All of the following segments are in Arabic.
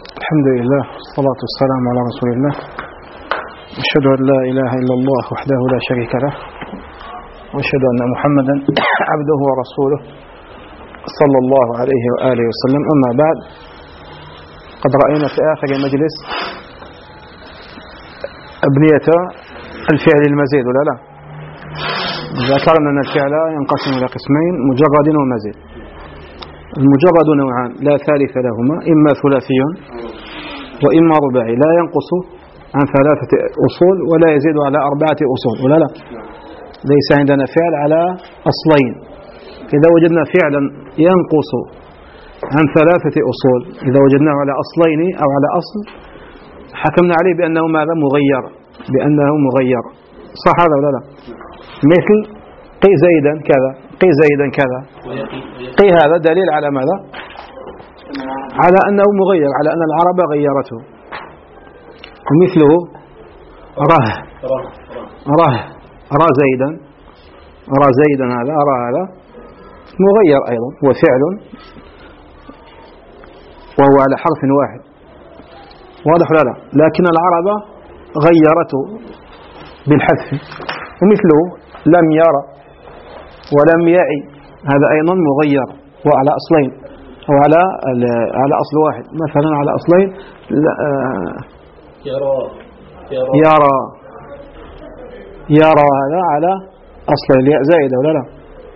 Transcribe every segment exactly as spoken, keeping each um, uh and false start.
الحمد لله والصلاة والسلام على رسول الله. أشهد أن لا إله إلا الله وحده لا شريك له، وأشهد أن محمدا عبده ورسوله صلى الله عليه وآله وسلم. أما بعد، قد رأينا في آخر مجلس أبنية الفعل المزيد، ولا لا؟ ذكرنا أن الفعل ينقسم إلى قسمين: مجرد ومزيد. المجرد نوعان لا ثالث لهما، إما ثلاثي وإما رباعي، لا ينقص عن ثلاثة أصول ولا يزيد على أربعة أصول، ولا لا؟ ليس عندنا فعل على أصلين. إذا وجدنا فعلا ينقص عن ثلاثة أصول، إذا وجدناه على أصلين أو على أصل، حكمنا عليه بأنه ماذا؟ مغير، بأنه مغير. صح هذا ولا لا؟ مثل قي زيدا كذا، قي زيدا كذا. قي هذا دليل على ماذا؟ على أنه مغير، على أن العرب غيرته. ومثله ره ره را زيدا، را زيدا هذا، أرى هذا مغير أيضا، هو فعل وهو على حرف واحد، واضح ولا لا؟ لكن العرب غيرته بالحذف. ومثله لم يرى ولم يعي، هذا أيضا مغير وعلى أصلين، أو على على أصل واحد. مثلا على أصلين يرى يرى يرى هذا على أصل الياء زائدة، ولا لا؟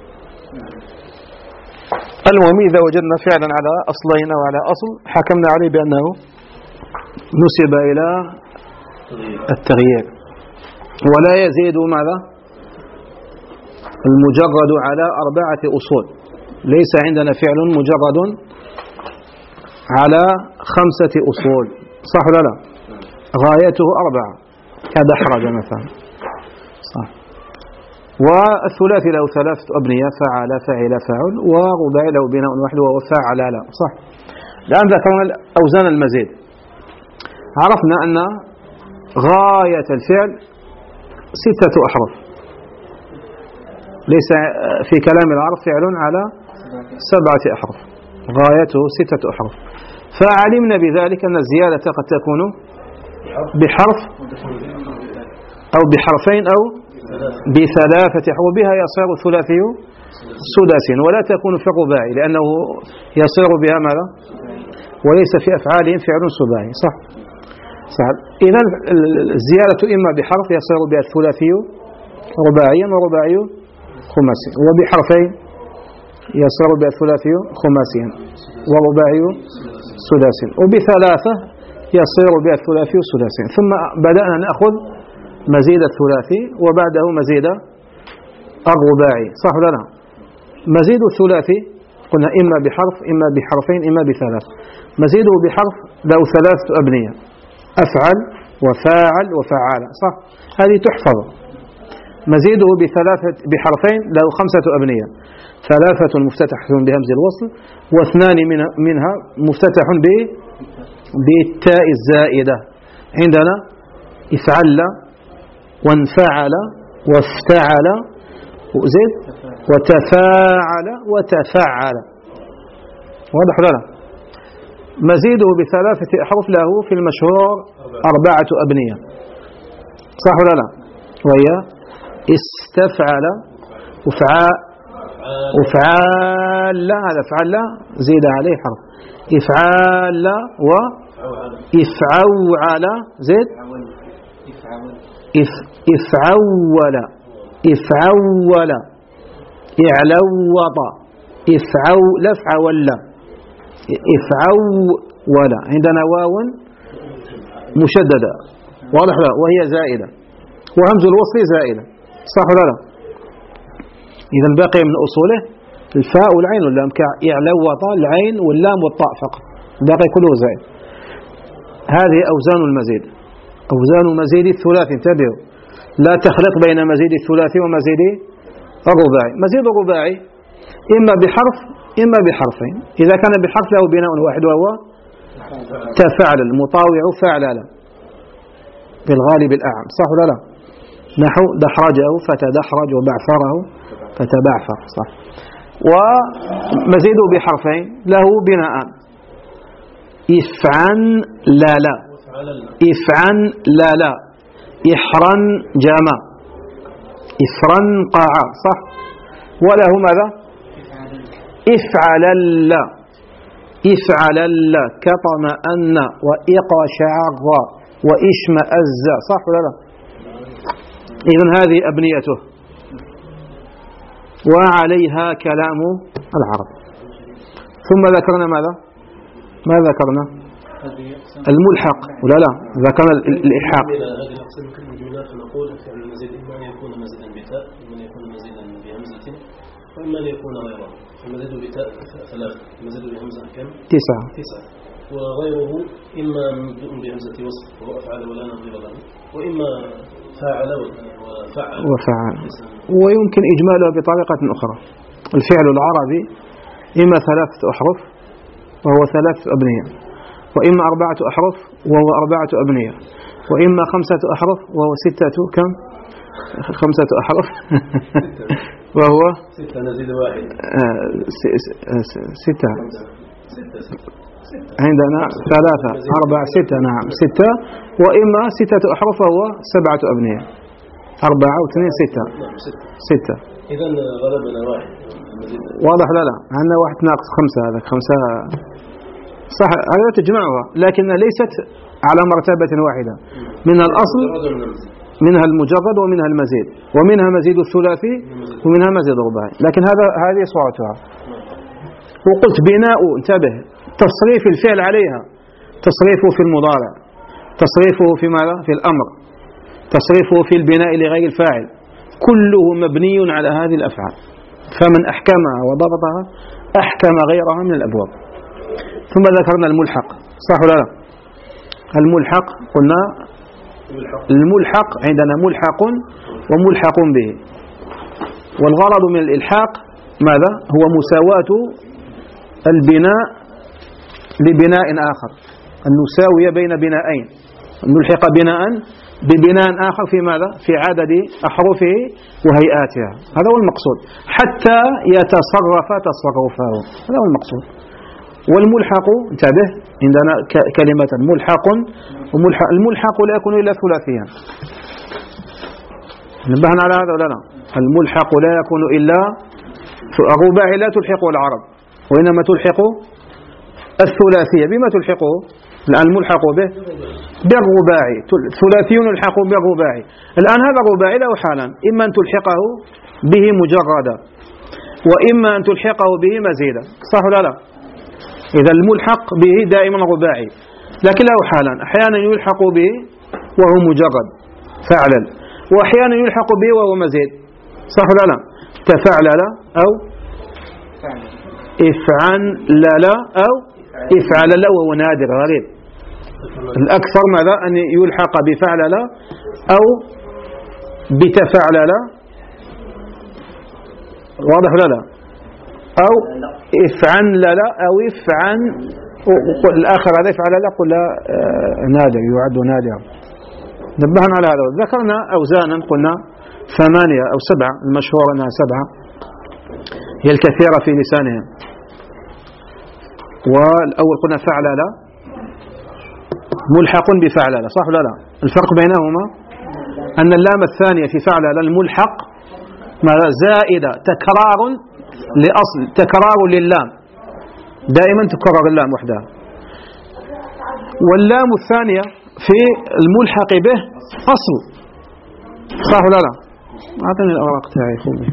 المهم إذا وجدنا فعلا على أصلين أو على أصل، حكمنا عليه بأنه نسب إلى التغيير. ولا يزيد ماذا؟ المجرد على أربعة أصول. ليس عندنا فعل مجرد على خمسة أصول، صح ولا لا؟ غايته أربعة، كدحرج مثلا، صح. والثلاثي له ثلاثة أبنية: فعل، فعل، فعل. ورباعي له بناء واحد وهو فعل، لا، صح. الآن ذكرنا أوزان المزيد. عرفنا أن غاية الفعل ستة أحرف. ليس في كلام العرب فعل على سبعة أحرف، غايته ستة أحرف. فعلمنا بذلك أن الزيادة قد تكون بحرف أو بحرفين أو بثلاثة أحرف، وبها يصير ثلاثي سداسي، ولا تكون في الرباعي لأنه يصير بها ماذا؟ وليس في أفعالهم فعل سباعي، صح؟ صح. إذا الزيادة إما بحرف يصير بها الثلاثي رباعيا ورباعي خماسي، وبحرفين يصير بها الثلاثي خماسيا ورباعي سداسي، وبثلاثة يصير بها الثلاثي سداسي. ثم بدأنا نأخذ مزيد الثلاثي وبعده مزيد الرباعي، صح ولا لا؟ مزيد الثلاثي قلنا إما بحرف إما بحرفين إما بثلاث. مزيده بحرف له ثلاثة أبنية: أفعل وفاعل وفعال، صح؟ هذه تحفظ. مزيده بثلاثة بحرفين له خمسة أبنية: ثلاثة مفتتحة بهمز الوصل، واثنان منها مفتتح بالتاء الزائدة. عندنا افعل وانفعل وافتعل وزد وتفاعل وتفعل، واضح ولا لا؟ مزيده بثلاثة أحرف له في المشهور أربعة أبنية، صح ولا لا؟ وهي استفعل وفعال وفعال، هذا فعل زيد عليه حرف، إفعال وإفعول زيد إف إفعول إفعول إعلوط إفعول فعول إفعول. عندنا واو مشددة، واضح لا؟ وهي زائدة، وهمز الوصل زائدة، صح ولا لا؟ إذا باقي من أصوله الفاء والعين واللام، كإعلوط العين واللام والطاء فقط، باقي كله زائد. هذه أوزان المزيد. أوزان مزيد الثلاثي، انتبهوا، لا تخلط بين مزيد الثلاثي ومزيد الرباعي. مزيد الرباعي إما بحرف إما بحرفين. إذا كان بحرف له بناء واحد وهو تفعل، المطاوع فعل بالغالب الأعم، صح ولا لا؟ نحو دحرجه فتدحرج وبعثره فتبعثر، صح. ومزيده بحرفين له بناءان: إفعن لا لا إفعن لا لا إحرا جاما إفرن قاعا صح. وله ماذا؟ إفعل لا إفعل لا كطمأن وإقشعر وإشمأز صح ولا لا؟ إذن هذه أبنيته وعليها كلام العرب. ثم ذكرنا ماذا؟ ما ذكرنا؟ الملحق ولا لا؟ ذكرنا الإلحاق. نقول فعل المزيد إما أن يكون مزيدا بتاء وإما أن يكون مزيدا بهمزة وإما أن يكون غيره. المزيد بتاء ثلاثة، المزيد بهمزة كم؟ تسعة. تسعة. وغيره إما مبدوء بهمزة وصف وهو أفعل ولا نظير له، وإما فاعل وفعل وفعل. ويمكن إجمالها بطريقة أخرى. الفعل العربي إما ثلاثة أحرف وهو ثلاثة أبنية، وإما أربعة أحرف وهو أربعة أبنية، وإما خمسة أحرف وهو ستة كم؟ خمسة أحرف وهو ستة نزيد واحد ستة. عندنا ثلاثة أربعة ستة نعم ستة، وإما ستة أحرف وهو سبعة أبنية أربعة واثنين ستة ستة. إذن غلبنا واحد واضح لا لا عندنا واحد ناقص خمسة هذا خمسة صح. هذا تجمعها لكنها ليست على مرتبة واحدة. منها الأصل منها المجرد ومنها المزيد ومنها مزيد الثلاثي ومنها مزيد الرباعي، لكن هذا هذه صورتها. وقلت بناء انتبه تصريف الفعل عليها، تصريفه في المضارع، تصريفه في ماذا؟ في الأمر، تصريفه في البناء لغير الفاعل، كله مبني على هذه الأفعال. فمن أحكمها وضبطها أحكم غيرها من الأبواب. ثم ذكرنا الملحق صح ولا لا؟ الملحق قلنا الملحق عندنا ملحق وملحق به، والغرض من الإلحاق ماذا؟ هو مساواة البناء لبناء آخر، أن نساوي بين بنائين، أن نلحق بناء ببناء آخر في ماذا؟ في عدد أحرفه وهيئاتها. هذا هو المقصود حتى يتصرف تصرفه، هذا هو المقصود. والملحق انتبه عندنا كلمة ملحق وملحق. الملحق لا يكون إلا ثلاثيا، نبهنا على هذا ولا لا؟ الملحق لا يكون إلا الرباعي، لا تلحقه العرب وإنما تلحق الثلاثية. بما تلحقه الآن الملحق به؟ بالرباعي. ثلاثيون يلحق بالرباعي. الآن هذا الرباعي له حالا، إما أن تلحقه به مجردا وإما أن تلحقه به مزيدا صح ولا لا؟ إذا الملحق به دائما رباعي، لكن له حالا، أحيانا يلحق به وهو مجرد فعلل، وأحيانا يلحق به وهو مزيد صح ولا لا؟ تفعلل أو افعلل أو افعلل وهو نادر غريب. الأكثر ماذا؟ أن يلحق بفعلل أو بتفعلل، واضح ولا لا؟ أو افعن لا أو افعن الآخر هذا افعل لا قل نادر يعد نادرا. نبهنا على هذا. ذكرنا أوزانا قلنا ثمانية أو سبعة، المشهور أنها سبعة هي الكثيرة في لسانهم. والأول قلنا فعل لا ملحق بفعل لا صح ولا لا؟ الفرق بينهما أن اللام الثانية في فعل لا الملحق ماذا؟ زائدة تكرار لأصل، تكرار للام، دائما تكرر اللام وحدها. واللام الثانية في الملحق به أصل صح ولا لا؟ أعطني الأوراق تاعي خوي.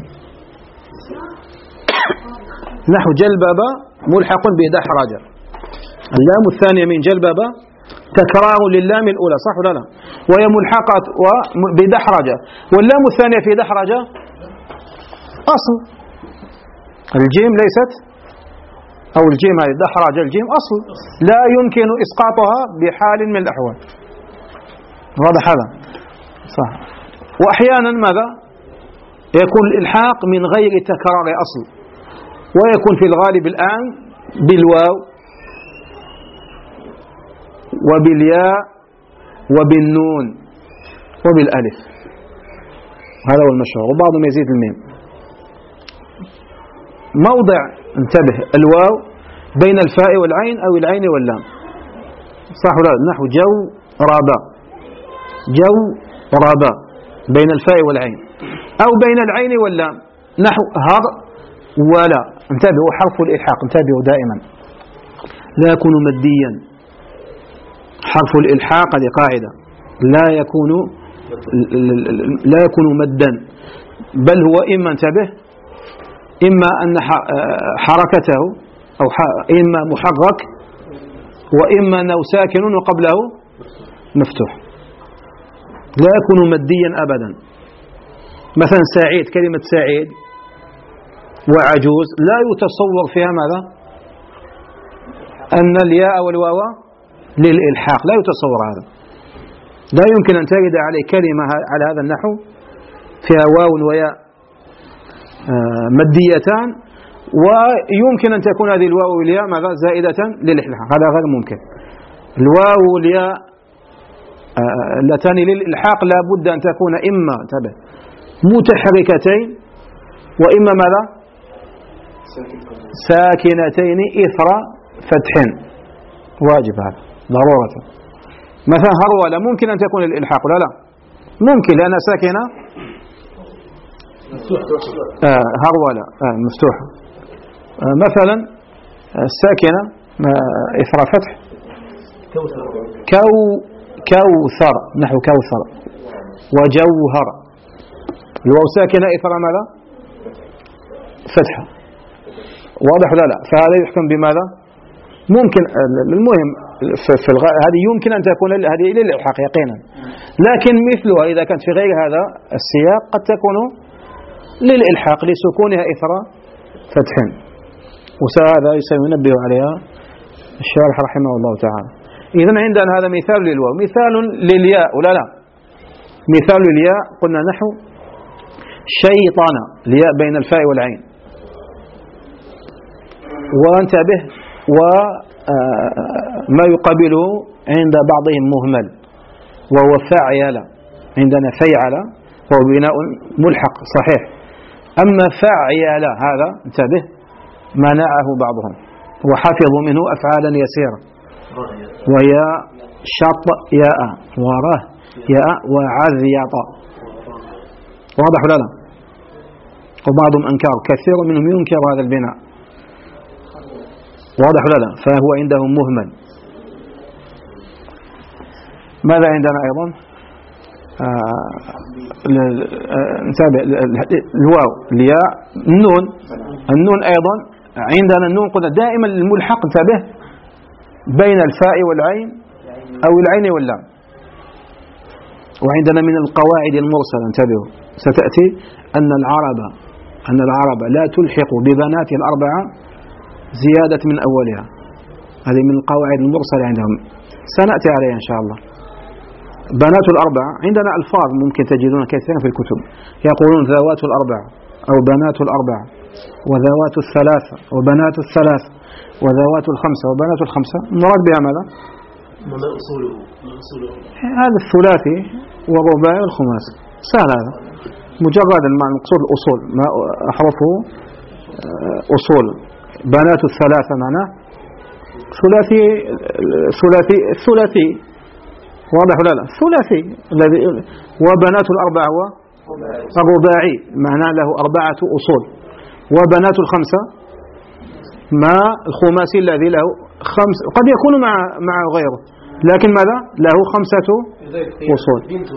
نحو جلبب ملحق بدحرج، اللام الثانية من جلبب تكرار للام الأولى صح ولا لا؟ وهي ملحقة بدحرج، واللام الثانية في دحرج أصل. الجيم ليست أو الجيم هذه دحرج الجيم أصل لا يمكن إسقاطها بحال من الأحوال. واضح هذا صح. وأحيانا ماذا؟ يكون الإلحاق من غير تكرار أصل، ويكون في الغالب الآن بالواو وبالياء وبالنون وبالألف، هذا هو المشهور، وبعضهم يزيد الميم. موضع انتبه الواو بين الفاء والعين أو العين واللام، صح ولا لا؟ نحو جو رابا، جو رابا بين الفاء والعين، أو بين العين واللام، نحو هر ولا. انتبهوا حرف الإلحاق، انتبهوا دائما لا يكون مديا. حرف الإلحاق هذه قاعدة، لا يكون لا يكون مدا، بل هو إما انتبه إما أن حركته أو إما محرك، وإما أنه ساكن وقبله مفتوح، لا يكون مديا أبدا. مثلا سعيد، كلمة سعيد وعجوز لا يتصور فيها ماذا؟ أن الياء والواو للإلحاق، لا يتصور هذا. لا يمكن أن تجد عليه كلمة على هذا النحو فيها واو وياء مديتان، ويمكن أن تكون هذه الواو والياء ماذا؟ زائدة للإلحاق، هذا غير ممكن. الواو والياء اللتان للإلحاق لا بد أن تكون إما تبع متحركتين، وإما ماذا؟ ساكنتين إثر فتح، واجب هذا ضرورة. مثلا هرولة ممكن أن تكون الإلحاق ولا لا؟ ممكن لأنها ساكنة آه هرولة آه مفتوحة. آه مثلا الساكنة آه إثر فتح كو كوثر، نحو كوثر وجوهر، الواو ساكنة إثر ماذا؟ فتحة، واضح ولا لا؟ فهذا يحكم بماذا؟ ممكن المهم في الغ... هذه يمكن أن تكون هذه للإلحاق يقينا، لكن مثلها إذا كانت في غير هذا السياق قد تكون للإلحاق لسكونها إثر فتح، وهذا سينبه عليها الشارح رحمه الله تعالى. إذن عندنا هذا مثال للواو. مثال للياء ولا لا؟ مثال للياء قلنا نحو شيطان، الياء بين الفاء والعين، وانتبه وما يقابله عند بعضهم مهمل وهو فعل، عندنا فيعل وهو بناء ملحق صحيح، أما فعل هذا انتبه منعه بعضهم وحفظوا منه أفعالا يسيرة، وهي شط ياء وراه ياء وعذيط، واضح ولا لا؟ وبعضهم أنكر، كثير منهم ينكر هذا البناء، واضح ولا لا؟ فهو عندهم مهمل. ماذا عندنا أيضا؟ نتابع الواو الياء النون، النون أيضا عندنا النون قلنا دائما الملحق انتبه بين الفاء والعين أو العين واللام. وعندنا من القواعد المرسلة انتبهوا ستأتي أن العرب أن العرب لا تلحق ببنات الأربعة زيادة من أولها، هذه من القواعد المرسلة عندهم سنأتي عليها إن شاء الله. بنات الأربعة عندنا ألفاظ ممكن تجدون كثيرا في الكتب يقولون ذوات الأربعة أو بنات الأربعة وذوات الثلاثة وبنات الثلاث وذوات الخمسة وبنات الخمسة، مراد بها ماذا؟ ما أصوله؟ هذا الثلاثي والرباعي والخماسي، سهل هذا، مجرد المقصود الأصول، ما أحرفه أصول. بنات الثلاثة معناه ثلاثي ثلاثي الثلاثي، واضح ولا لا؟ الثلاثي الذي. وبنات الأربعة والرباعي معناه له أربعة أصول. وبنات الخمسة ما الخماسي الذي له خمس، قد يكون مع مع غيره، لكن ماذا له خمسة أصول،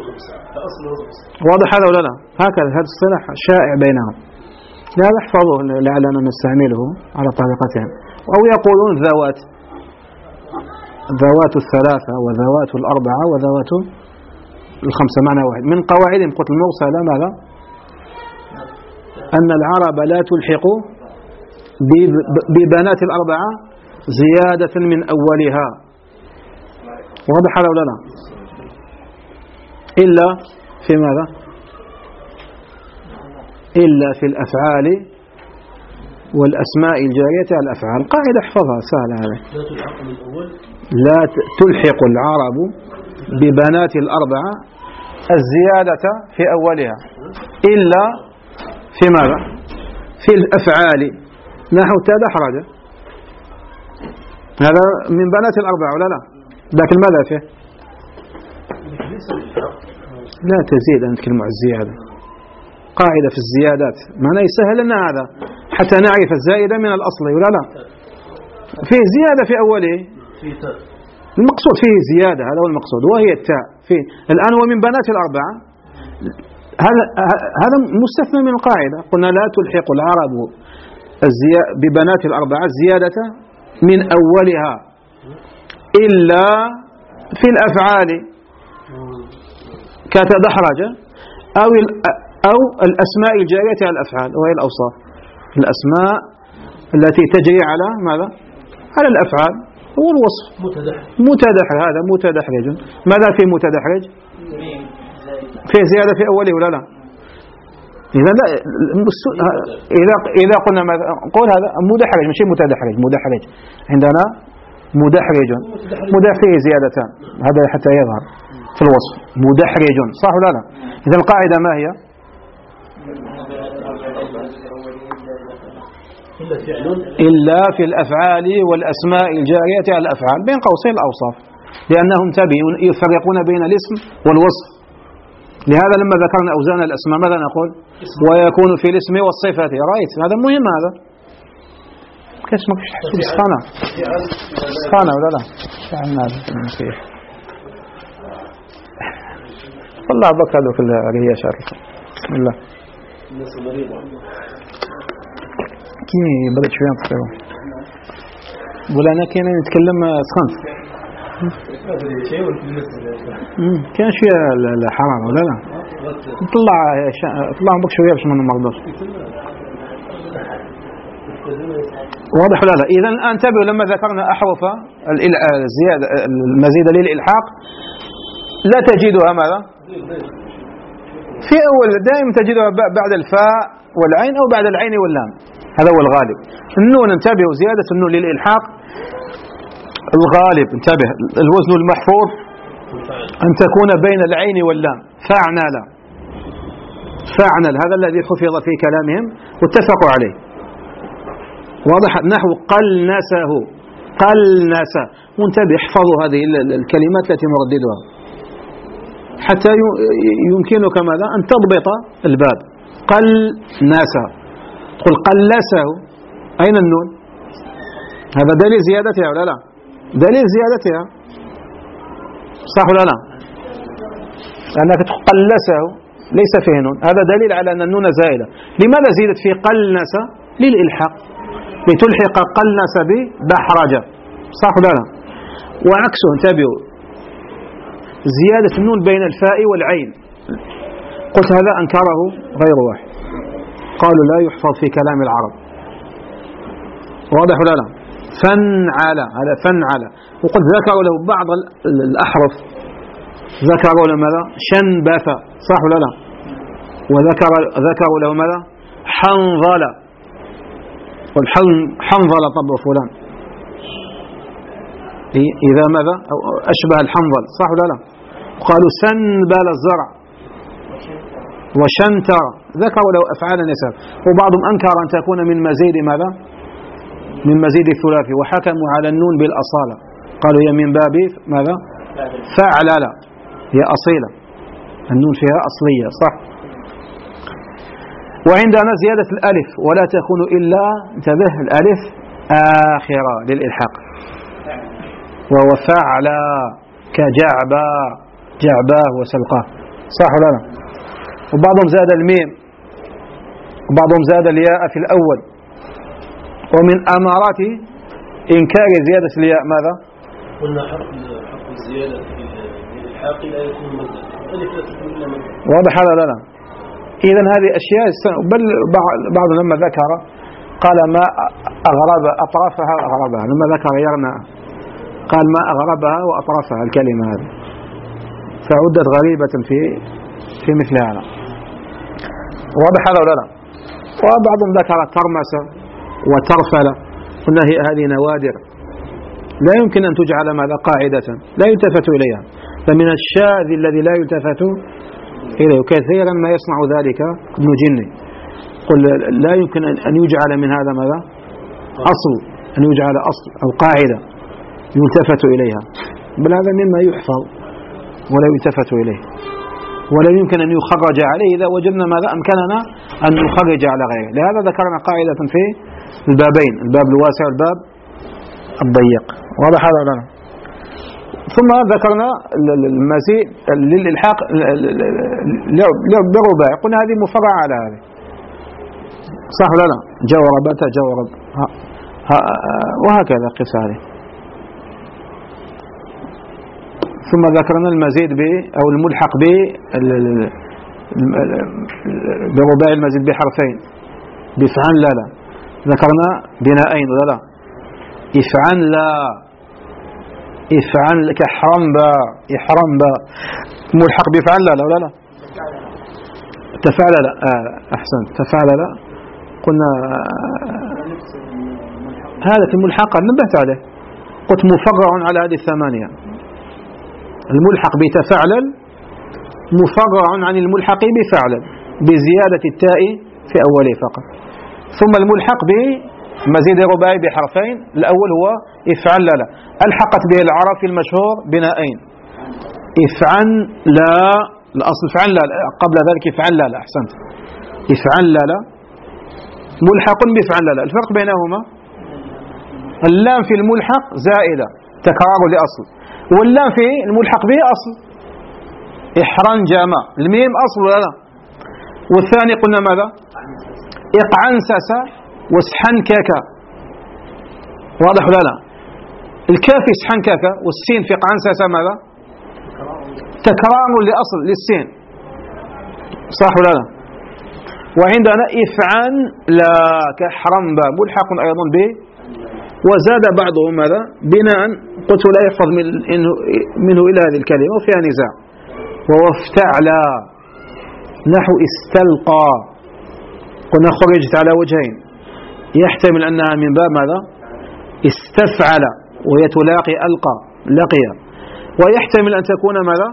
واضح هذا ولا لا؟ هكذا هذا الصلاح شائع بينهم، لا نحفظه لعلنا نستعمله على طريقتهم. أو يقولون ذوات، ذوات الثلاثة وذوات الأربعة وذوات الخمسة معنى واحد. من قواعدهم قلت المرسلة ماذا؟ أن العرب لا تلحق ببنات الأربعة زيادة من أولها، واضح هذا ولا لا؟ إلا في ماذا؟ إلا في الأفعال والأسماء الجارية على الأفعال. قاعدة احفظها سهلة هذه. لا تلحق العرب ببنات الأربعة الزيادة في أولها إلا في ماذا؟ في الأفعال، نحو تدحرج، هذا من بنات الأربعة ولا لا؟ لكن ماذا فيه؟ لا تزيد أن تكلم على الزيادة، قاعدة في الزيادات معناه يسهل لنا هذا حتى نعرف الزائدة من الأصل ولا لا. فيه زيادة في أوله، المقصود فيه زيادة، هذا هو المقصود، وهي التاء فيه الآن ومن بنات الأربعة. هذا هذا مستثنى من القاعدة، قلنا لا تلحق العرب ببنات الأربعة الزيادة من أولها إلا في الأفعال كتدحرج أو أو الأسماء الجارية على الأفعال، وهي الأوصاف، الأسماء التي تجري على ماذا؟ على الأفعال، هو الوصف. متدحرج، هذا متدحرج. ماذا في متدحرج؟ في زيادة في أوله ولا لا؟ إذا لا إذا إذا قلنا ماذا نقول؟ هذا مدحرج مش متدحرج، مدحرج عندنا مدحرج، مدحرج فيه زيادتان، هذا حتى يظهر في الوصف، مدحرج صح ولا لا؟ إذا القاعدة ما هي؟ إلا في الأفعال والأسماء الجارية على الأفعال، بين قوسين الأوصاف، لأنهم تبعون يفرقون بين الاسم والوصف. لهذا لما ذكرنا أوزان الأسماء ماذا نقول؟ ويكون في الاسم والصفة. رأيت هذا مهم، هذا كيف اسمك؟ سخانة سخانة ولا لا؟ المسيح والله بك هذوك الرياش. بسم الله كي بدأت شوية نتصيرون ولا أنا كنا نتكلم سخنت كان شوية الحرارة ولا لا؟ نطلع طلع بك شوية باش ما نمرضوش. واضح ولا لا؟ إذا انتبهوا لما ذكرنا أحرف الزيادة المزيدة للإلحاق لا تجدها ماذا؟ في أول دائما تجدها بعد الفاء والعين أو بعد العين واللام، هذا هو الغالب. النون انتبهوا، زيادة النون للإلحاق الغالب انتبه، الوزن المحفوظ أن تكون بين العين واللام، فاعنل فاعنل، هذا الذي حفظ في كلامهم واتفقوا عليه. واضح؟ نحو قلنسه، قلنس، وانتبه احفظوا هذه الكلمات التي نرددها حتى يمكنك ماذا؟ أن تضبط الباب. قلنس، تقول قلسه، أين النون؟ هذا دليل زيادتها ولا لا؟ دليل زيادتها صح ولا لا؟ لأنك تقلسه ليس فيه نون، هذا دليل على أن النون زائدة. لماذا زيدت في قلنس؟ للإلحاق، لتلحق قلنس بدحرج صح ولا لا؟ وعكسه انتبهوا، زيادة النون بين الفاء والعين، قلت هذا أنكره غير واحد، قالوا لا يحفظ في كلام العرب. واضح ولا لا؟ فنعل، هذا فنعل، وقد ذكروا له بعض الأحرف، ذكروا له ماذا؟ شنبث صح ولا لا؟ وذكر ذكروا له ماذا؟ حنظل، والحنظل طب فلان إذا ماذا؟ أو أشبه الحنظل صح ولا لا؟ قالوا سنبل الزرع وشنتر، ذكروا له أفعالا يسار، وبعضهم أنكر أن تكون من مزيد ماذا؟ من مزيد الثلاثي، وحكموا على النون بالأصالة، قالوا هي من باب ماذا؟ فعلل، هي أصيلة، النون فيها أصلية صح. وعندنا زيادة الألف، ولا تكون إلا انتبه الألف آخرة للإلحاق، وهو فعل كجعبا، جعباه وسلقاه صح ولا لا؟ وبعضهم زاد الميم، وبعضهم زاد الياء في الأول. ومن أمارات إنكار زيادة الياء ماذا؟ قلنا حرف حرف الزيادة في الإلحاق لا يكون مدا، الألف لا تكون إلا مدا. واضح هذا لا لا؟ إذا هذه أشياء، بل بعض لما ذكر قال ما أغرب أطرافها أغربها، لما ذكر يرنا قال ما أغربها وأطرافها، الكلمة هذه فعدت غريبة في في مثل هذا. واضح هذا ولا لا؟ وبعضهم ذكر ترمس وترفل، قلنا هذه نوادر لا يمكن أن تجعل ماذا؟ قاعدة لا يلتفت إليها، فمن الشاذ الذي لا يلتفت إليه، كثيرا ما يصنع ذلك ابن جني، قل لا يمكن أن يجعل من هذا ماذا؟ أصل، أن يجعل أصل أو قاعدة يلتفت إليها، بل هذا مما يحفظ ولا يلتفت إليه ولا يمكن أن يخرج عليه إذا وجدنا ماذا أمكننا أن نخرج على غيره. لهذا ذكرنا قاعدة في البابين، الباب الواسع والباب الضيق. واضح هذا لنا؟ ثم ذكرنا المزيد للإلحاق بالرباعي، قلنا هذه مفرعة على هذه، صح ولا لا؟ جاور بات جاور وهكذا قس عليه. ثم ذكرنا المزيد ب أو الملحق ب بالرباعي المزيد بحرفين، بفعل لا لا. ذكرنا بناءين ولا لا؟ افعل لا، افعل كحرم با، إحرم با، ملحق بفعل لا لا ولا لا؟ تفعل لا، آه أحسنت، تفعل لا. قلنا هذا في الملحقات نبهت عليه، قلت مفرع على هذه الثمانية. الملحق بتفعلل مفرع عن الملحق بفعلل بزيادة التاء في أوله فقط. ثم الملحق بمزيد رباعي بحرفين، الأول هو افعل لا لا، ألحقت به العرب في المشهور بناءين، افعل لا، الأصل افعل لا، قبل ذلك افعل لا لا، أحسنت، افعل لا لا ملحق بفعل لا لا. الفرق بينهما اللام في الملحق زائدة تكرار لأصل، واللام في الملحق به أصل، إحران جامع، الميم أصل ولا لا؟ والثاني قلنا ماذا؟ إقعن ساسا واسحن كاكا، واضح ولا لا؟ الكاف اسحن كاكا والسين في إقعن ساسا ماذا؟ تكرار لأصل للسين، صح ولا لا؟ وعندنا إفعن لا كحرم با ملحق أيضا به، وزاد بعضهم ماذا؟ بناء قلت لا يحفظ من منه إلى هذه الكلمة وفيها نزاع. ووافتعلا نحو استلقى، قلنا خرجت على وجهين، يحتمل أنها من باب ماذا؟ استفعل وهي تلاقي ألقى لقي، ويحتمل أن تكون ماذا؟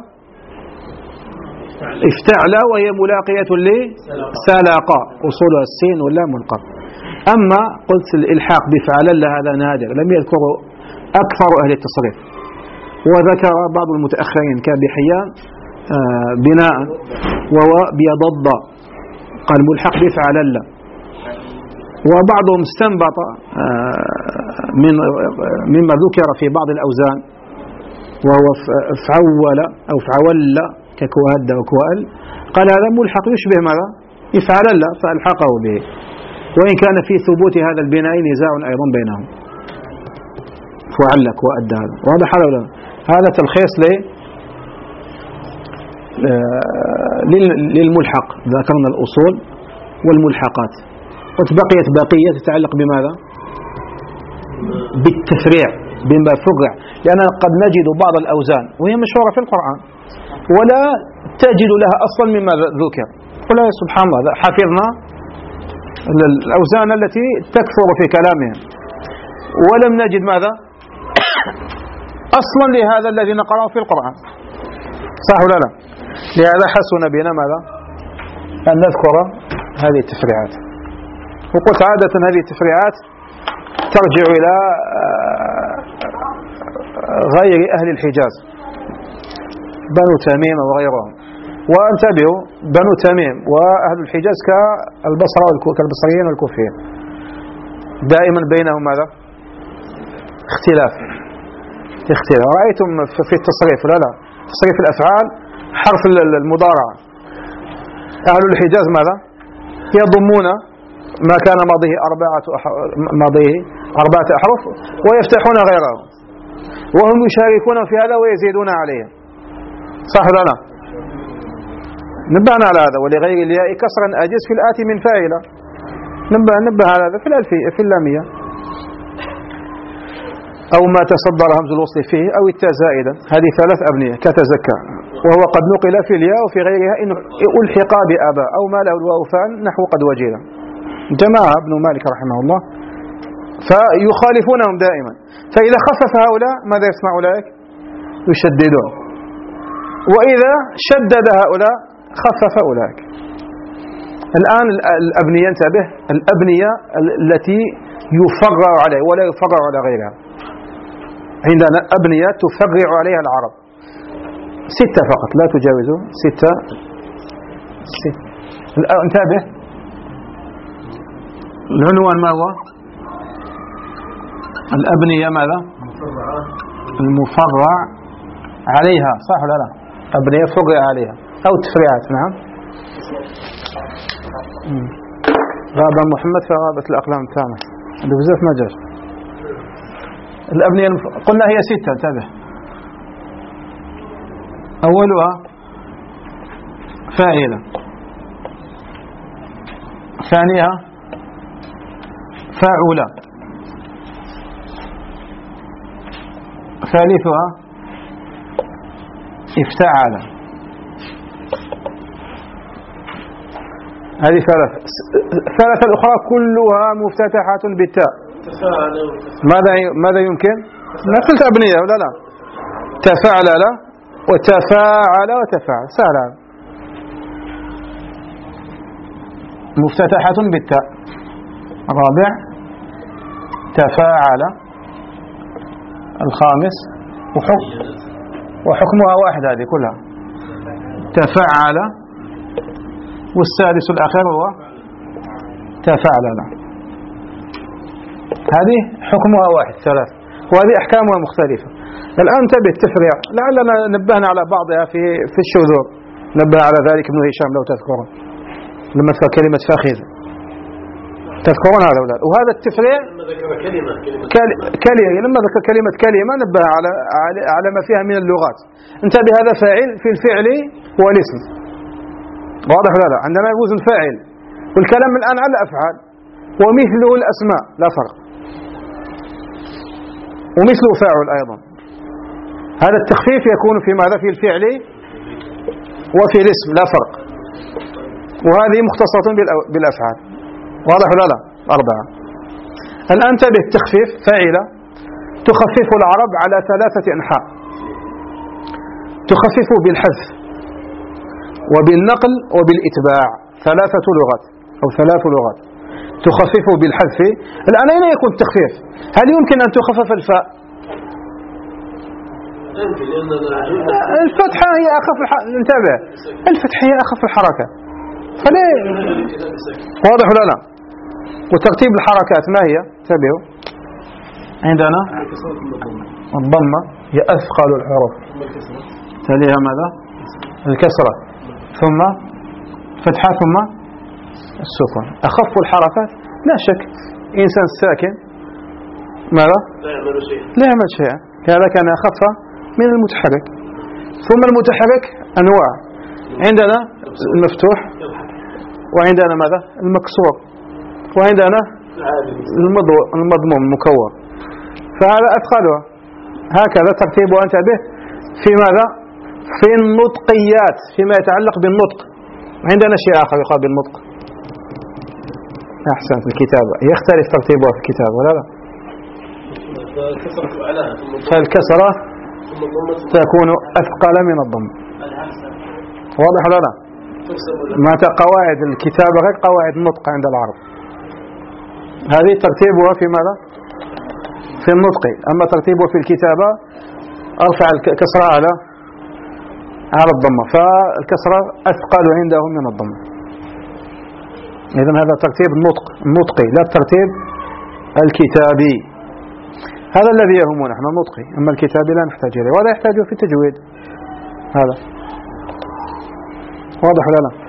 افتعل وهي ملاقية لسلاقى، أصولها السين واللام والقاف. أما قلت الإلحاق بفعل هذا نادر، لم يذكره أكثر أهل التصريف، وذكر بعض المتأخرين كبحيان آه بناء وهو بيضض، قال ملحق بفعل الله. وبعضهم استنبط آه من مما ذكر في بعض الأوزان وهو فعول أو فعول ككوهد وكوال، قال هذا ملحق يشبه ماذا؟ يفعل الله فألحقه به، وإن كان في ثبوت هذا البناء نزاع أيضا بينهم. فعلك وأدى هذا واضح ولا؟ هذا تلخيص لي للملحق، ذكرنا الأصول والملحقات، وتبقيت بقية تتعلق بماذا؟ بالتفريع، بما فرع، لأننا قد نجد بعض الأوزان وهي مشهورة في القرآن ولا تجد لها أصلا مما ذكر، قل سبحان الله حفظنا الأوزان التي تكثر في كلامهم ولم نجد ماذا؟ أصلا لهذا الذي نقرأه في القرآن، صح ولا لا؟ لهذا حسن بنا ماذا؟ أن نذكر هذه التفريعات. وقلت عادة هذه التفريعات ترجع إلى غير أهل الحجاز، بنو تميم وغيرهم. وانتبهوا، بنو تميم وأهل الحجاز كالبصرة كالبصريين والكوفيين دائما بينهم ماذا؟ اختلاف اختلاف. رأيتم في التصريف لا لا تصريف الأفعال حرف المضارعة، أهل الحجاز ماذا؟ يضمون ما كان ماضيه أربعة ماضيه أربعة أحرف ويفتحون غيره، وهم يشاركون في هذا ويزيدون عليه، صح ولا لا؟ نبهنا على هذا. ولغير الياء كسرا أجز في الآتي من فاعلة، نبه نبه على هذا في الألفية في اللامية. أو ما تصدر همز الوصل فيه أو التاء زائدا، هذه ثلاث أبنية كتزكى، وهو قد نقل في الياء وفي غيرها إن ألحق بأبا أو ما له الواو فعل نحو قد وجد، جماعة ابن مالك رحمه الله، فيخالفونهم دائما. فإذا خفف هؤلاء ماذا يسمع أولئك؟ يشددون، وإذا شدد هؤلاء خفف أولئك. الآن الأبنية، انتبه، الأبنية التي يفرع عليه ولا يفرع على غيرها، عندنا أبنية تفرع عليها العرب ستة فقط لا تجاوز ستة ستة. انتبه العنوان ما هو؟ الأبنية ماذا؟ المفرع عليها، صح ولا لا؟ أبنية فرع عليها أو تفريعات. نعم. غاب محمد فغابت الأقلام تاعنا عنده بزاف ما جاش. الأبنية المف... قلنا هي ستة. انتبه أولها فاعلة، ثانيها فاعلة، ثالثها افتعل. هذه ثلاث. الثلاثة الأخرى كلها مفتتحة بالتاء. ماذا ماذا يمكن؟ نفس الأبنية ولا لا؟ تفاعل لا وتفاعل وتفاعل سهلة. مفتتحة بالتاء. الرابع تفاعل. الخامس وحكم وحكمها واحد هذه كلها تفاعل. والسادس الأخير هو تفاعل لا. هذه حكمها واحد ثلاث، وهذه أحكامها مختلفة. الآن انتبه التفريع، لعلنا نبهنا على بعضها في في الشذور. نبه على ذلك ابن هشام لو تذكرون لما ذكر كلمة فخذ، تذكرون هذا ولا؟ وهذا التفريع لما ذكر كلمة كلمة لما ذكر كلمة كلمة نبه على على ما فيها من اللغات. انتبه هذا فاعل في الفعل والاسم، واضح ولا لا؟ عندنا وزن فاعل، والكلام الآن على الأفعال، ومثله الأسماء لا فرق، ومثله فاعل أيضا. هذا التخفيف يكون في ماذا؟ في الفعل وفي الاسم لا فرق، وهذه مختصة بالأفعال، واضح ولا لا؟ أربعة. الآن انتبه التخفيف فاعلة تخفف العرب على ثلاثة أنحاء. تخفف بالحذف وبالنقل وبالإتباع، ثلاثة لغات أو ثلاث لغات. تخفف بالحذف. الآن أين يكون التخفيف؟ هل يمكن أن تخفف الفاء؟ الفتحة هي أخف الح... انتبه الفتحة هي أخف الحركة، فليه؟ واضح ولا لا؟ وترتيب الحركات ما هي؟ انتبهوا عندنا الضمة هي أثقل الحروف، تليها ماذا؟ الكسرة، ثم فتحة، ثم السكون. أخف الحركات لا شك. إنسان ساكن ماذا؟ لا يعمل شيئا لا يعمل شيئا هذا كان أخف من المتحرك. ثم المتحرك أنواع، عندنا المفتوح، وعندنا ماذا؟ المكسور، وعندنا المضموم المكور. فهذا أثقلها. هكذا ترتيبها انتبه في ماذا؟ في النطقيات، فيما يتعلق بالنطق. عندنا شيء آخر يقال بالنطق. أحسن في الكتابة يختلف ترتيبها في الكتابة ولا لا؟ فالكسرة تكون أثقل من الضم، واضح ولا لا؟ مات قواعد الكتابة غير قواعد النطق عند العرب. هذه ترتيبها في ماذا؟ في النطق. أما ترتيبها في الكتابة أرفع الكسرة على على الضمة، فالكسرة أثقل عنده من الضمة. إذن هذا ترتيب النطق النطقي لا الترتيب الكتابي. هذا الذي يهمنا نحن النطقي، أما الكتابي لا نحتاج إليه، ولا يحتاج في التجويد. هذا واضح ولا لا؟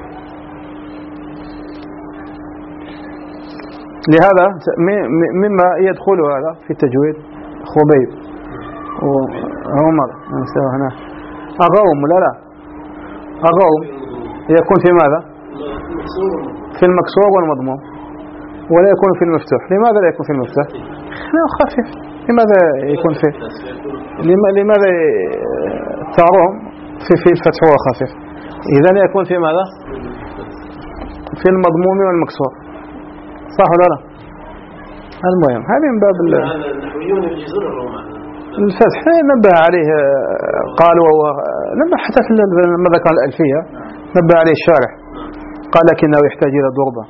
لهذا مما يدخل هذا في التجويد خبيب وعمر هنا الروم ولا لا؟ الروم يكون في ماذا؟ في المكسور والمضموم، ولا يكون في المفتوح. لماذا لا يكون في المفتوح؟ لا خفيف. لماذا يكون في لماذا تعرهم في في الفتح هو خفيف؟ إذا يكون في ماذا؟ في المضموم والمكسور، صح ولا لا؟ المهم هذه من باب النحويون يجيزون الرومان الفتح نبه عليه. قالوا لما حتى لما ذكر الألفية نبه عليه الشارح، قال لكنه يحتاج إلى ضربة.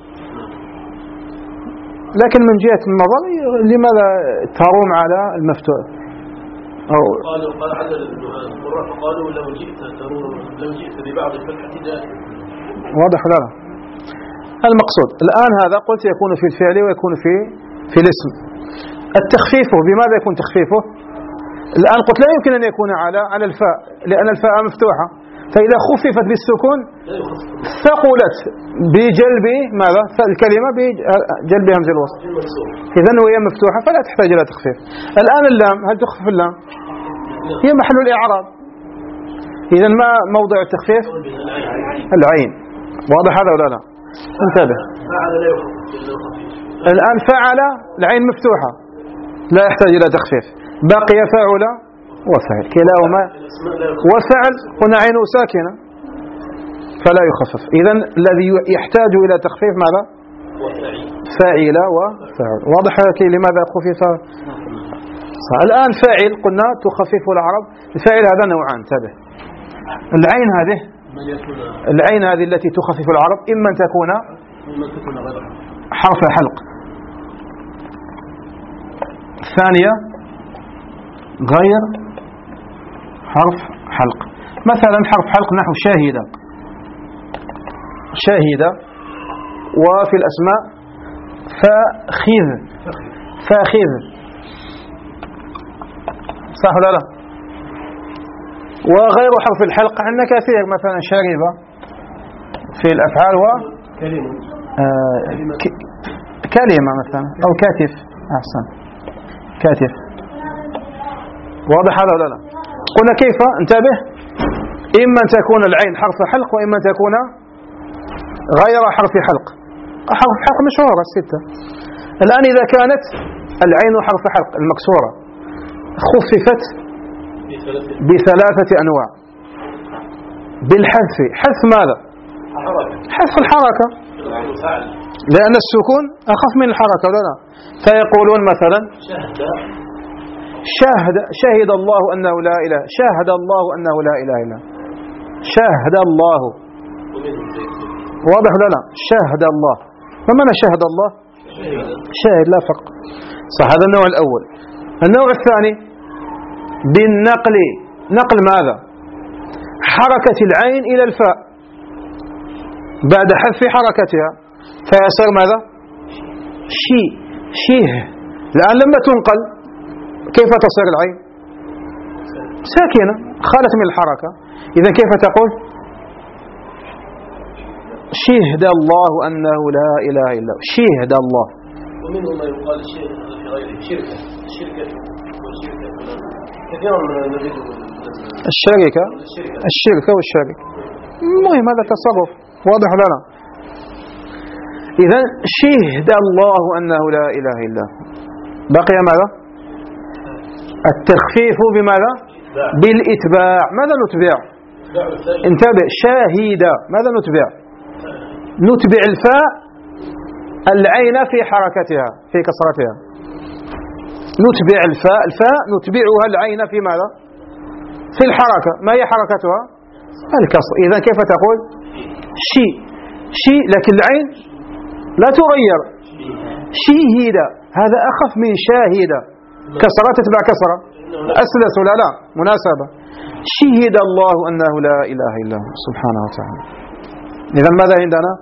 لكن من جهة النظر لماذا تروم على المفتوح؟ أو قالوا قال عدد القراء فقالوا لو جئت ترور لو جئت ببعض الفتحة جاءت. واضح ولا لا؟ المقصود الآن هذا قلت يكون في الفعل ويكون في في الاسم. التخفيف بماذا يكون تخفيفه؟ الآن قلت لا يمكن أن يكون على على الفاء لأن الفاء مفتوحة، فإذا خففت بالسكون ثقلت بجلب ماذا؟ الكلمة بجلب همز الوصل، إذن وهي مفتوحة فلا تحتاج إلى تخفيف. الآن اللام هل تخفف اللام؟ هي محل الإعراب، إذن ما موضع التخفيف؟ العين. واضح هذا ولا لا؟ انتبه. الآن فعل العين مفتوحة لا يحتاج إلى تخفيف، بقي فعل وفعل كلاهما، وفعل قلنا عينه ساكنة فلا يخفف، إذن الذي يحتاج إلى تخفيف ماذا؟ فاعل وفعل. واضح لماذا خفف؟ الآن فاعل قلنا تخفف العرب، الفاعل هذا نوعان انتبه. العين هذه العين هذه التي تخفف العرب إما أن تكون حرف حلق، الثانية غير حرف حلق. مثلا حرف حلق نحو شاهدة، شاهدة، وفي الأسماء فاخذ، فاخذ، صح ولا لا؟ وغير حرف الحلق عندنا كثير، مثلا شاربة في الأفعال و آه كلمة مثلا أو كاتف، أحسن كاتف. واضح هذا ولا لا؟ قلنا كيف؟ انتبه، إما أن تكون العين حرف حلق وإما أن تكون غير حرف حلق. حرف حلق مشهورة الستة. الآن إذا كانت العين حرف حلق المكسورة خففت بثلاثة أنواع بالحذف. حذف ماذا؟ حذف الحركة، لأن السكون أخف من الحركة ولا لا؟ فيقولون مثلا شاهد شهد الله أنه لا إله، شاهد الله أنه لا إله إلا، شاهد الله. واضح ولا لا؟ شاهد الله، ما معنى شاهد الله؟ شاهد لا فرق، صح. هذا النوع الأول. النوع الثاني بالنقل، نقل ماذا؟ حركة العين إلى الفاء بعد حذف حركتها فيصير ماذا؟ شي، شيه. الآن لما تنقل كيف تصير العين؟ ساكنة، خالت من الحركة، إذا كيف تقول؟ شهد الله أنه لا إله إلا هو، شهد الله. ومنه ما يقال الشيء في غيره شركة، الشركة والشركة كثيرا نجد الشركة، الشركة والشركة، المهم هذا تصرف. واضح ولا لا؟ إذا شهد الله أنه لا إله إلا هو. بقي ماذا؟ التخفيف بماذا؟ بالإتباع. ماذا نتبع؟ انتبه، شاهد ماذا نتبع؟ نتبع الفاء العين في حركتها في كسرتها، نتبع الفاء الفاء نتبعها العين في ماذا؟ في الحركة. ما هي حركتها؟ الكسر. إذا كيف تقول؟ شي، شي، لكن العين لا تغير، شيهد، هذا أخف من شاهد، كسرة تتبع كسرة، أسلس ولا لا؟ مناسبة. شهد الله أنه لا إله إلا هو سبحانه وتعالى. إذا ماذا عندنا؟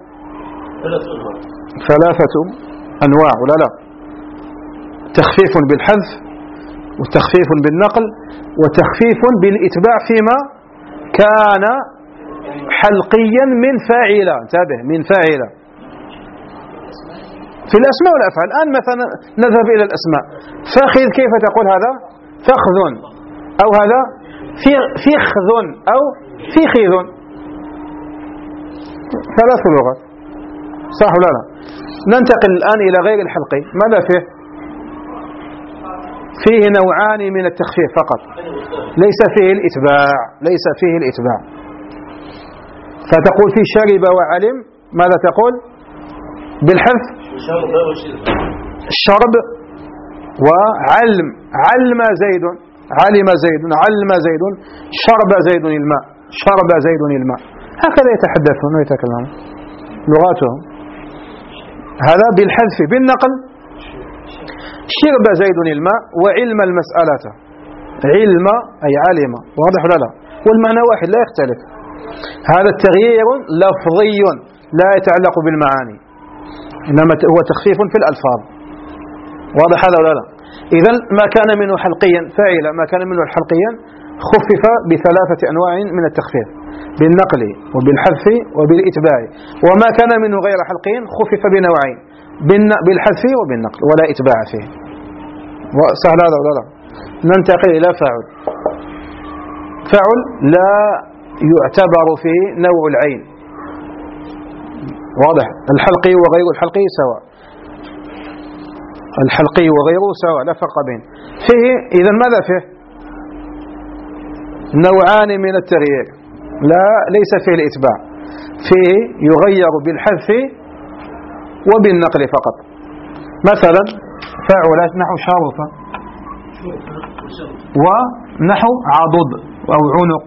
ثلاثة أنواع ولا لا؟ تخفيف بالحذف، وتخفيف بالنقل، وتخفيف بالإتباع فيما كان حلقيا من فاعلة. انتبه، من فاعلة في الأسماء والأفعال. الآن مثلا نذهب إلى الأسماء. فاخذ كيف تقول هذا؟ فخذ، أو هذا فخذ، أو فخذ، ثلاث لغات، صح ولا لا؟ ننتقل الآن إلى غير الحلقي. ماذا فيه؟ فيه نوعان من التخفيف فقط، ليس فيه الإتباع، ليس فيه الإتباع. فتقول في شرب وعلم، ماذا تقول؟ بالحذف الشرب وعلم، علم زيد، علم زيد، علم زيد، شرب زيد الماء، شرب زيد الماء. هكذا يتحدثون ويتكلمون لغاتهم. هذا بالحذف. بالنقل شرب زيد الماء وعلم المسألة، علم أي علم، واضح ولا لا؟ والمعنى واحد لا يختلف. هذا التغيير لفظي لا يتعلق بالمعاني، إنما هو تخفيف في الألفاظ، واضح هذا ولا لا؟ إذن ما كان منه حلقيا فاعل، ما كان منه حلقيا خفف بثلاثة أنواع من التخفيف: بالنقل وبالحذف وبالإتباع. وما كان منه غير حلقي خفف بنوعين: بالحذف وبالنقل، ولا إتباع فيه. سهل هذا ولا لا؟ ننتقل إلى فاعل. فاعل لا يعتبر فيه نوع العين، واضح؟ الحلقي وغير الحلقي سواء، الحلقي وغيره سواء، لا فرق بين فيه. إذن ماذا فيه؟ نوعان من التغيير، لا ليس فيه الإتباع، فيه يغير بالحذف وبالنقل فقط. مثلا فاعلات نحو شرف ونحو عضد أو عنق،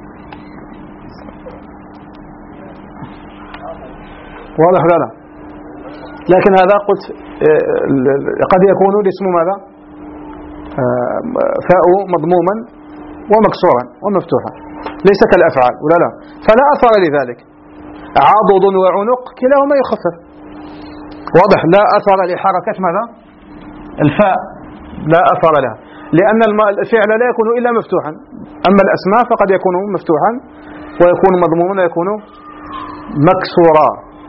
واضح ولا لا؟ لكن هذا قلت قد يكون الاسم ماذا؟ فاء مضموما ومكسورا ومفتوحا، ليس كالأفعال ولا لا؟ فلا أثر لذلك. عضد وعنق كلاهما يخفف، واضح؟ لا أثر لحركة ماذا؟ الفاء لا أثر لها، لأن الفعل لا يكون إلا مفتوحا. أما الأسماء فقد يكون مفتوحا ويكون مضموما ويكون مكسورا.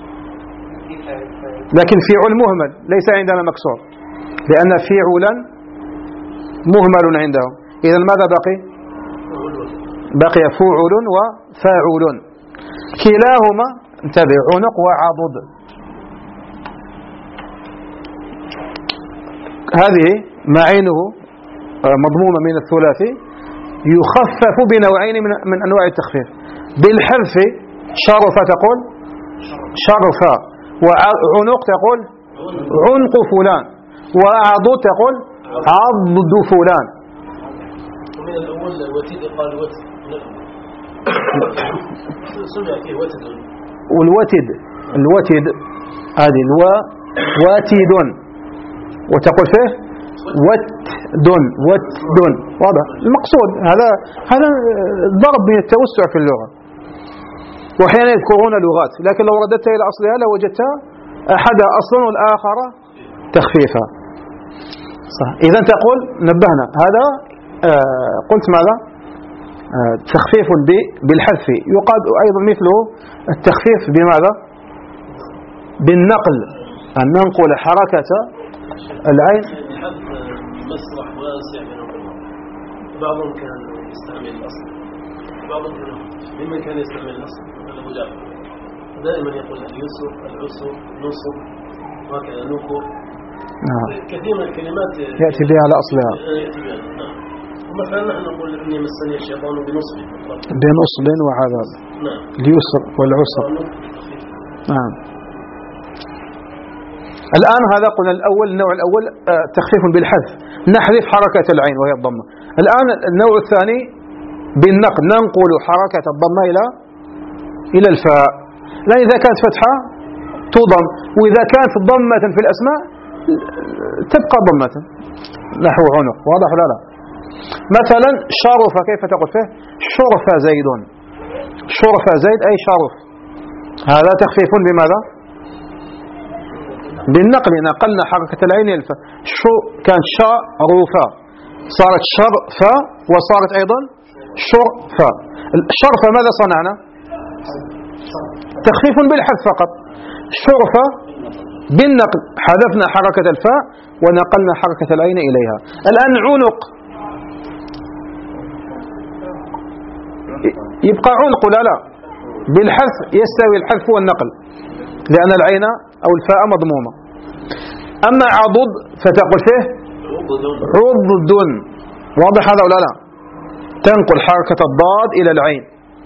لكن فعل مهمل ليس عندنا مكسور، لأن فعلا مهمل عندهم. إذن ماذا بقي؟ بقي فعل وفاعل، كلاهما انتبه عنق وعضد. هذه معينه مضمومة من الثلاثي يخفف بنوعين من أنواع التخفيف: بالحذف شرف تقول شرف، وعنق تقول عنق فلان، وعضد تقول عضد فلان. ومن الأول وتد قال وتد سمع فيه وتد، والوتد الوتد هذه الواء واتد، وتقول فيه وتد وتد، واضح؟ المقصود هذا هذا ضرب من التوسع في اللغة. وأحيانا يذكرون لغات، لكن لو رددت إلى أصلها لوجدت أحدها أصلا والآخر تخفيفا. صح. إذن تقول نبهنا هذا آه قلت ماذا؟ آه تخفيف بالحذف. يقال أيضا مثله التخفيف بماذا؟ بالنقل، أن ننقل حركة العين. مسرح واسع بعضهم كان يستعمل الأصل، بعضهم كان ممن كان يستعمل الأصل دائما يقول اليسر العسر نصر وهكذا نكر. نعم. كثير من الكلمات يأتي بها على أصلها. يأتي بها. نعم. ومثلا نحن نقول إني مسني الشيطان بنصب، بنصب وعذاب. نعم. اليسر والعسر. نعم. الآن هذا قلنا الأول، النوع الأول تخفيف بالحذف، نحذف حركة العين وهي الضمة. الآن النوع الثاني بالنقل، ننقل حركة الضمة إلى إلى الفاء. لا إذا كانت فتحة تضم، وإذا كانت ضمة في الأسماء تبقى ضمة، نحو عنق، واضح ولا لا؟ مثلا شرف كيف تقول فيه؟ شرف زيد، شرف زيد أي شرف، هذا تخفيف بماذا؟ بالنقل، نقلنا حركة العين إلى الفاء. شو كانت شاء روفا صارت شرفا، وصارت أيضا شرفا. الشرفة ماذا صنعنا؟ تخفيف بالحذف فقط. شرفة بالنقل حذفنا حركة الفاء ونقلنا حركة العين إليها. الآن عنق يبقى عنق لا لا، بالحذف يستوي الحذف والنقل لأن العين أو الفاء مضمومة. أما عضد فتقول فيه عضد، واضح هذا ولا لا؟ تنقل حركة الضاد إلى العين.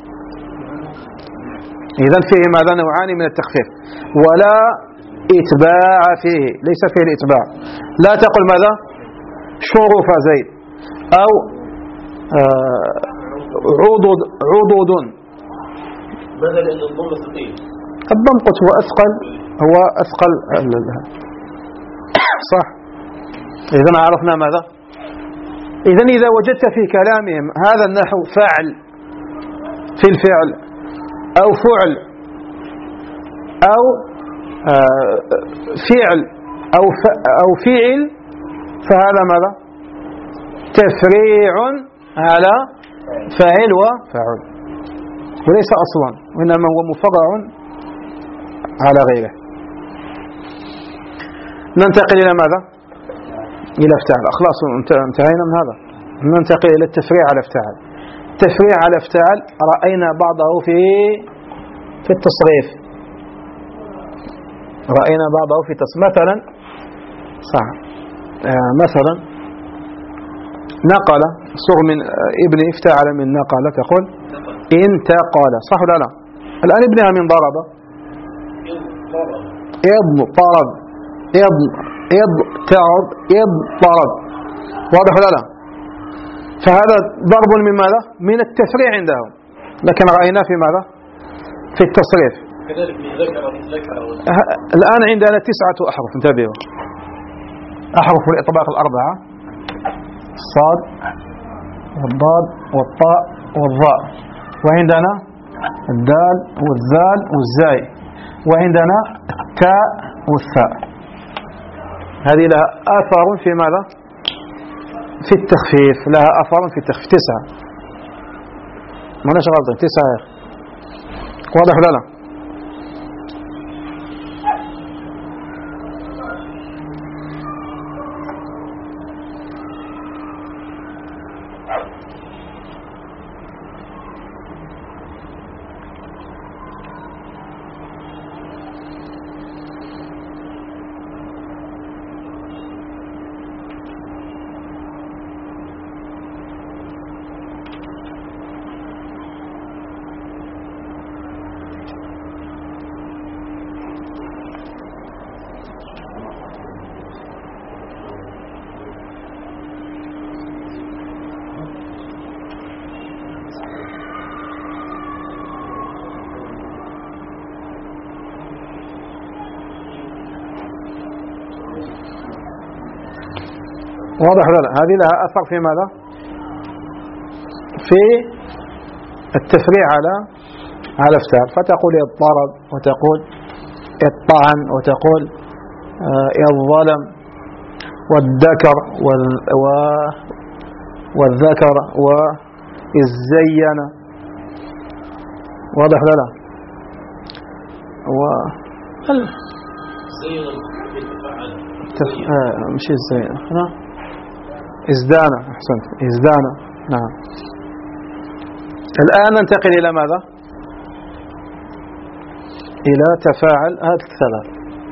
إذن فيه ماذا؟ نوعان من التخفيف، ولا إتباع فيه، ليس فيه الإتباع. لا تقل ماذا؟ شرف زيد أو عضد عضد. ماذا؟ لأن الضم ثقيل. الضم قلت هو أثقل، هو أثقل صح. إذن عرفنا ماذا؟ إذن إذا وجدت في كلامهم هذا النحو فعل في الفعل أو فعل أو فعل أو أو فعل، فهذا ماذا؟ تفريع على فاعل وفعل، وليس أصلا، وإنما هو مفرع على غيره. ننتقل إلى ماذا؟ إلى افتعل. خلاص انتهينا من هذا. ننتقل إلى التفريع على افتعل. التفريع على افتعل رأينا بعضه في في التصريف، رأينا بعضه في تصريف. مثلا صح آه مثلا نقل، صغ من ابن افتعل من نقل، تقول انتقل، صح ولا لا؟ الآن ابنها من ضرب، اضطرب، اضطرب، اضطرب، واضح ولا لا؟ فهذا ضرب من ماذا؟ من التفريع عندهم، لكن رأينا في ماذا؟ في التصريف. كذلك ذكر ذكر الآن عندنا تسعة أحرف، انتبهوا، أحرف الإطباق الأربعة: الصاد والضاد والطاء والظاء، وعندنا الدال والذال والزاي، وعندنا التاء والثاء. هذه لها آثار في ماذا؟ في التخفيف، لها آثار في التخفيف. تسعة، ما ناش غلطين، تسعة يا أخي، واضح ولا لا؟ واضح ولا لا؟ هذه لها أثر في ماذا؟ في التفريع على على افتعل، فتقول اضطرب، وتقول اطعن، وتقول الظلم، والذكر والذكر والزين، واضح ولا لا؟ و آه مش الزين، ها ازدانا، احسنت، ازدانا، نعم. الآن ننتقل إلى ماذا؟ إلى تفاعل. هذه الثلاث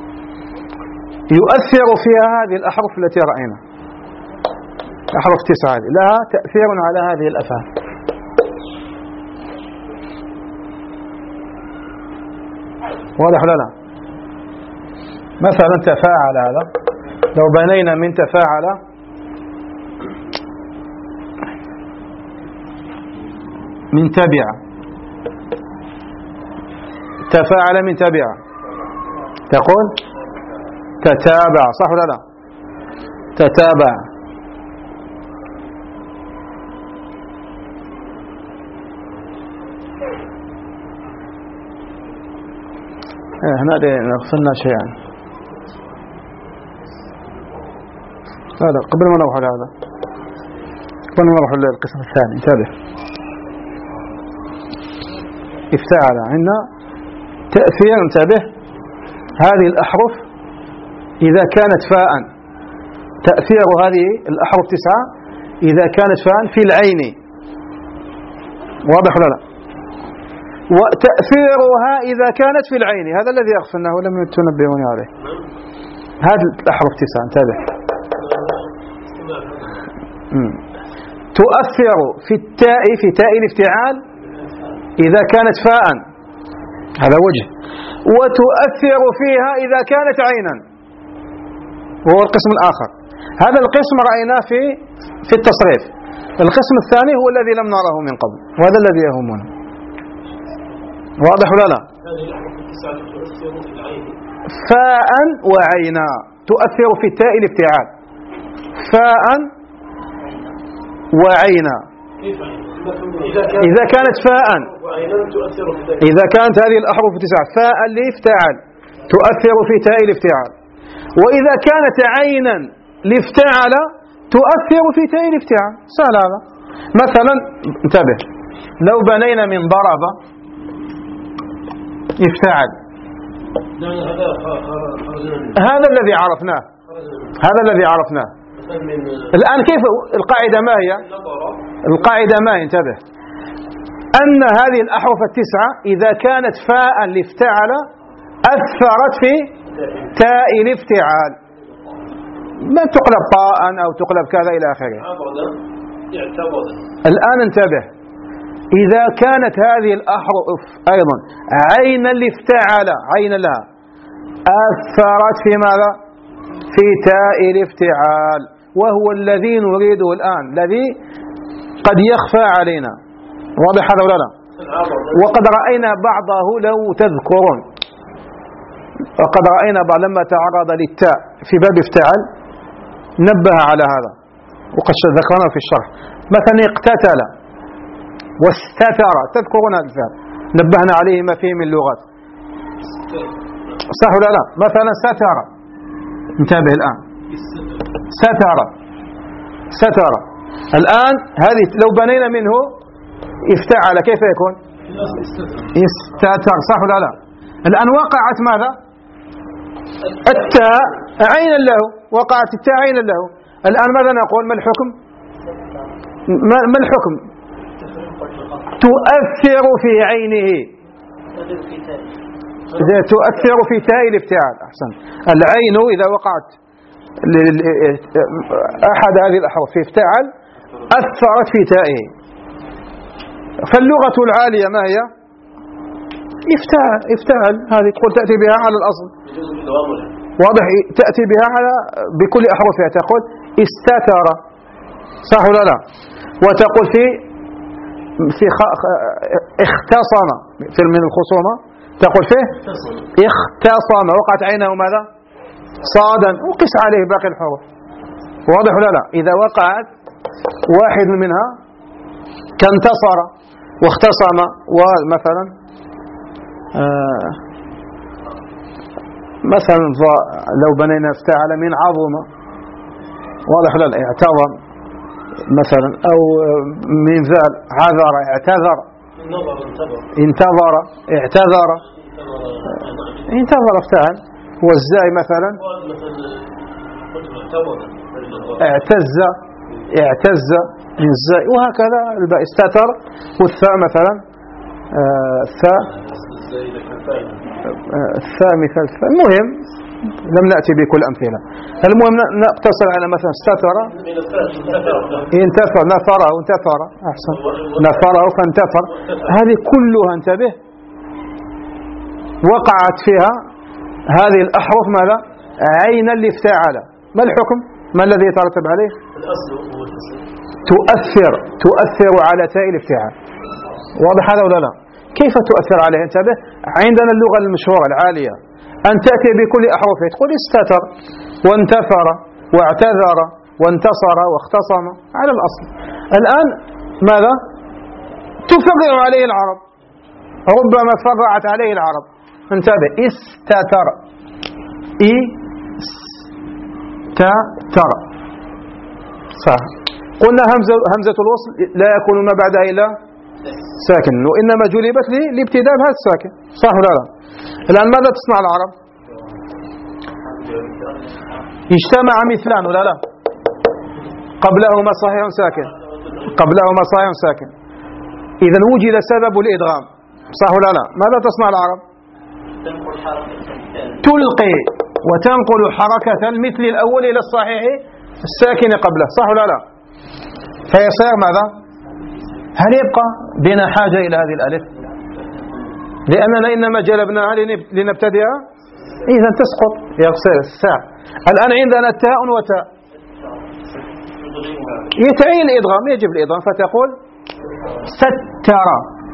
يؤثر فيها هذه الأحرف التي رأينا، أحرف تسعة لها تأثير على هذه الأفعال. واضح ولا لا؟ مثلا تفاعل، هذا لو بنينا من تفاعل من تبع، تفاعل من تبع، تقول تتابع، صح ولا لا؟ تتابع. هنا غفلنا شيئا. لا لا، قبل ما نروح على هذا، قبل ما نروح للقسم الثاني، انتبه. افتعل عندنا تأثير، انتبه، هذه الأحرف إذا كانت فاء، تأثير هذه الأحرف تسعة إذا كانت فاء في العين، واضح ولا لا؟ وتأثيرها إذا كانت في العين، هذا الذي أغفلناه ولم تنبهوني عليه. هذه الأحرف تسعة، انتبه. تؤثر في التاء، في تاء الافتعال إذا كانت فاء، هذا وجه، وتؤثر فيها إذا كانت عينا، وهو القسم الآخر. هذا القسم رأيناه في في التصريف. القسم الثاني هو الذي لم نره من قبل، وهذا الذي يهمنا. واضح ولا لا؟ فاء وعينا، تؤثر في تاء الافتعال، فاء وعينا. إذا كانت فاء، إذا كانت هذه الأحرف تسعة فاء لافتعل تؤثر في تاء الافتعال، وإذا كانت عينا لافتعل تؤثر في تاء الافتعال. سهل هذا. مثلا انتبه، لو بنينا من ضرب افتعل، هذا الذي عرفناه، هذا الذي عرفناه. الآن كيف القاعدة؟ ما هي القاعدة؟ ما هي؟ انتبه، أن هذه الأحرف التسعة إذا كانت فاء لافتعل أثرت في تاء الافتعال، ما تقلب طاء أو تقلب كذا إلى آخره. الآن انتبه، إذا كانت هذه الأحرف أيضا عينا لافتعل، عينا لها، أثرت في ماذا؟ في تاء الافتعال، وهو الذي نريده الآن، الذي قد يخفى علينا. واضح هذا ولا لا؟ وقد رأينا بعضه لو تذكرون، وقد رأينا بعض لما تعرض للتاء في باب افتعل نبه على هذا، وقد ذكرنا في الشرح. مثلا اقتتل واستتر، تذكرون هذا الفعل نبهنا عليه ما فيه من لغات، صح ولا لا؟ مثلا ستر، انتبه الآن، ستر ستر. الآن هذه لو بنينا منه افتعل كيف يكون؟ استتر، صح ولا لا؟ الآن وقعت ماذا؟ التاء عينا له، وقعت التاء عينا له. الآن ماذا نقول؟ ما الحكم؟ ما الحكم؟ تؤثر في عينه، تؤثر في تاء الافتعال. أحسن. العين إذا وقعت أحد هذه الأحرف في افتعل أثرت في تائه. فاللغة العالية ما هي؟ افتعل، افتعل هذه تقول تأتي بها على الأصل، واضح؟ تأتي بها على بكل أحرفها، تقول استتر، صح ولا لا؟ وتقول في في اختصم، في من الخصومة تقول فيه اختصم، وقعت عينه ماذا؟ صادا، وقس عليه باقي الحروف. واضح ولا لا؟ إذا وقعت واحد منها كانتصر واختصم. ومثلا آه مثلا لو بنينا افتعل من عظم، واضح ولا لا؟ اعتظم مثلا، أو من ذال عذر اعتذر، انتظر اعتذر، انتظر افتعل. والزاي مثلا اعتز اعتز من الزاي، وهكذا. الباء استتر. والثاء مثلا آه الثاء آه الثاء مثل الثاء. المهم لم نأتي بكل أمثلة، المهم نقتصر على مثلا استتر انتثر، نثره انتثر، أحسن، نثره فانتثر. هذه كلها انتبه وقعت فيها هذه الأحرف ماذا؟ عينا لافتعل. ما الحكم؟ ما الذي يترتب عليه؟ تؤثر، تؤثر على تاء الافتعال. واضح هذا ولا لا؟ كيف تؤثر عليه؟ انتبه، عندنا اللغة المشهورة العالية أن تأتي بكل أحرفها، تقول استتر وانتثر واعتذر وانتصر واختصم على الأصل. الآن ماذا؟ تفرع عليه العرب، ربما فرعت عليه العرب. انتبه، استتر، استتر، صح. قلنا همزة, همزة الوصل لا يكون ما بعدها إلا ساكن، وإنما جلبت لي لابتداء بهذا الساكن، صح ولا لا؟ الآن ماذا تصنع العرب؟ اجتمع مثلان ولا لا؟ قبلهما صحيح ساكن، قبلهما صحيح ساكن، إذا وجد سبب الإدغام، صح ولا لا؟ ماذا تصنع العرب؟ تلقي وتنقل حركة المثل الأول إلى الصحيح الساكن قبله، صح ولا لا؟ فيصير ماذا؟ هل يبقى بنا حاجة إلى هذه الألف؟ لأننا إنما جلبناها لنبتدئها، إذا تسقط، يصير الساء. الآن عندنا تاء وتاء، يتعين الإدغام، يجب الإدغام، فتقول ستر،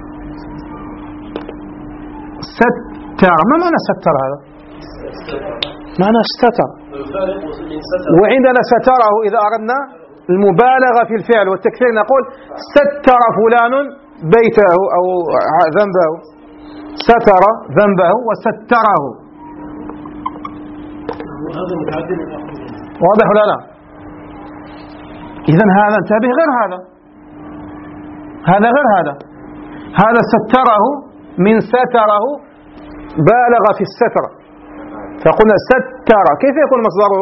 ستر. ما معنى ستر هذا؟ معنى استتر. وعندنا ستره إذا أردنا المبالغة في الفعل والتكثير نقول ستر فلان بيته أو ذنبه، ستر ذنبه وستره. واضح ولا لا؟ إذن هذا انتبه غير هذا، هذا غير هذا. هذا ستره من ستره بالغ في الستر، فقلنا ستر. كيف يكون مصدره؟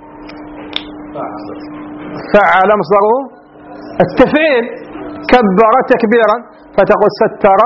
فعل مصدره التفعيل، كبر تكبيرا، فتقول ستر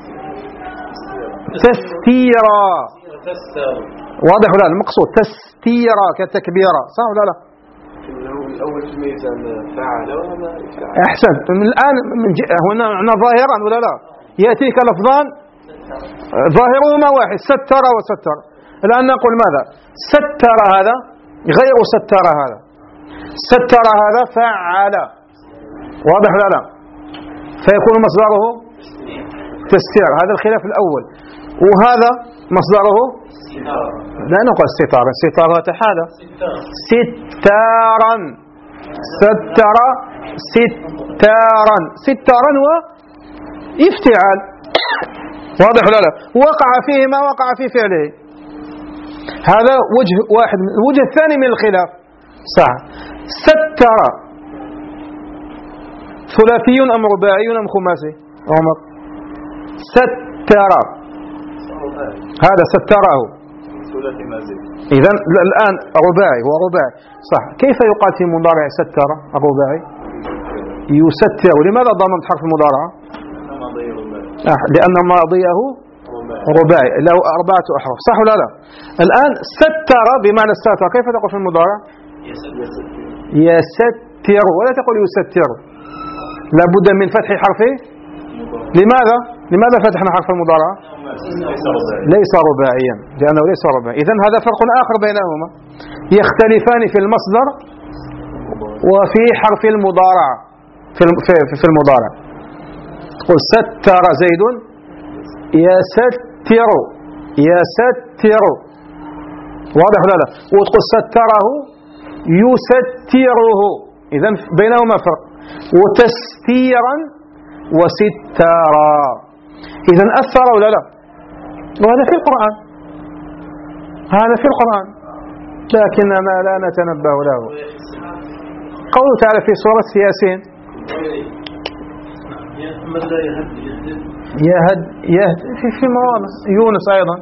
تستيرا. واضح ولا لا؟ المقصود تستيرا كتكبيرا، صح ولا لا؟ الأول تميز عن فعل وهذا أحسن. من الآن من ج... هنا ظاهرا ولا لا؟ يأتيك لفظان ظاهرهما واحد، ستر وستر. الآن نقول ماذا؟ ستر هذا غير ستر هذا، ستر هذا فعل. واضح ولا لا؟ فيكون مصدره تستير. هذا الخلاف الأول. وهذا مصدره لا نقول استطارا، استطارا هذا ستارا، ستر ستارا، ستارا وافتعال. واضح ولا لا؟ وقع فيه ما وقع في فعله. هذا وجه واحد. الوجه الثاني من الخلاف صح. ستر ثلاثي أم رباعي أم خماسي؟ عمر ستر، هذا ستره. إذن الآن رباعي هو رباعي صح. كيف يقال في مضارع ستر الرباعي؟ يستر. لماذا ضمنت حرف المضارعة؟ آه لأن ماضيه رباعي له أربعة أحرف، صح ولا لا؟ الآن ستر بمعنى الستر، كيف تقول في المضارع؟ يستر، ولا تقول يستر. لابد من فتح حرفه. لماذا؟ لماذا فتحنا حرف المضارعة؟ ليس رباعيا، لأنه ليس رباعي. إذن هذا فرق آخر بينهما، يختلفان في المصدر وفي حرف المضارعة. في في المضارع تقول ستر زيد يستر، يستر. واضح ولا لا؟ وتقول ستره يستره. إذن بينهما فرق. وتستيرا وستارا. إذن أثر ولا لا؟ وهذا في القرآن، هذا في القرآن، لكننا لا نتنبه له. قوله تعالى في سورة ياسين يهد يهد في في مواضع. يونس أيضا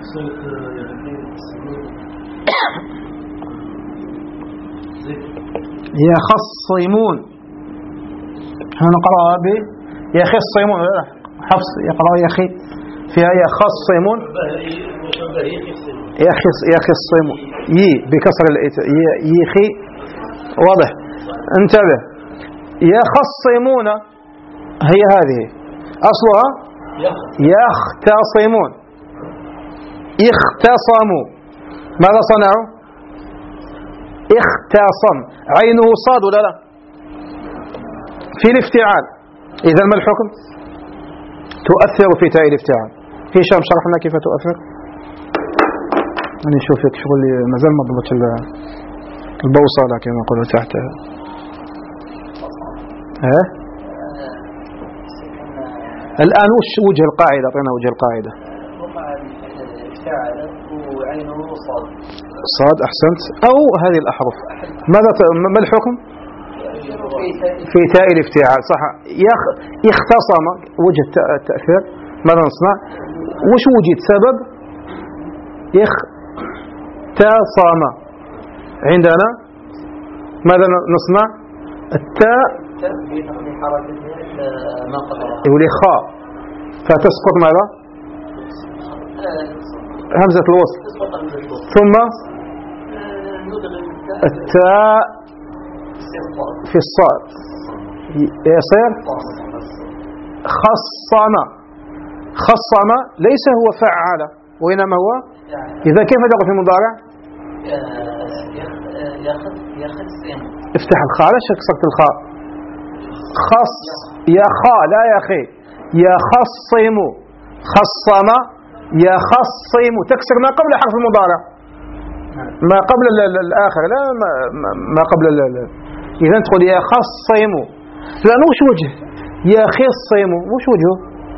يخصمون. هنقرأ ب يخصمون، حفص يقرأ يخي فيها يخصمون، يخص يخصمون ي بكسر يخي. واضح؟ انتبه. يخصمون هي هذه أصلها يختصمون. اختصموا، ماذا صنعوا؟ اختصم. عينه صاد ولا لا؟ في الافتعال. إذا ما الحكم؟ تؤثر في تاء الافتعال. هشام شرح لنا كيف تؤثر. أنا نشوفك شغل مازال ما ضبط البوصلة كما قلت تحتها. ها؟ الآن وش وجه القاعدة؟ أعطينا وجه القاعدة. وعينه صاد. صاد أحسنت. أو هذه الأحرف. ماذا ما الحكم؟ في تاء الافتعال صح. يخ اختصم وجه التأثير. ماذا نصنع؟ وش وجد سبب؟ اختصم. عندنا ماذا نصنع؟ التاء يقول خاء، فتسقط ماذا؟ همزة الوصل، ثم التاء في الصاد يصير خصم. خصم ليس هو فعل وإنما هو. إذا كيف تقول في المضارع؟ افتح الخاء، لا شك كسرت الخاء. خص يا خاء لا يا خي. يخصم. خصم يخصم، تكسر ما قبل حرف المضارع، ما قبل الآخر، لا ما قبل إذا تقول يا خصم، لأن وش وجه يا خصم؟ وش وجهه؟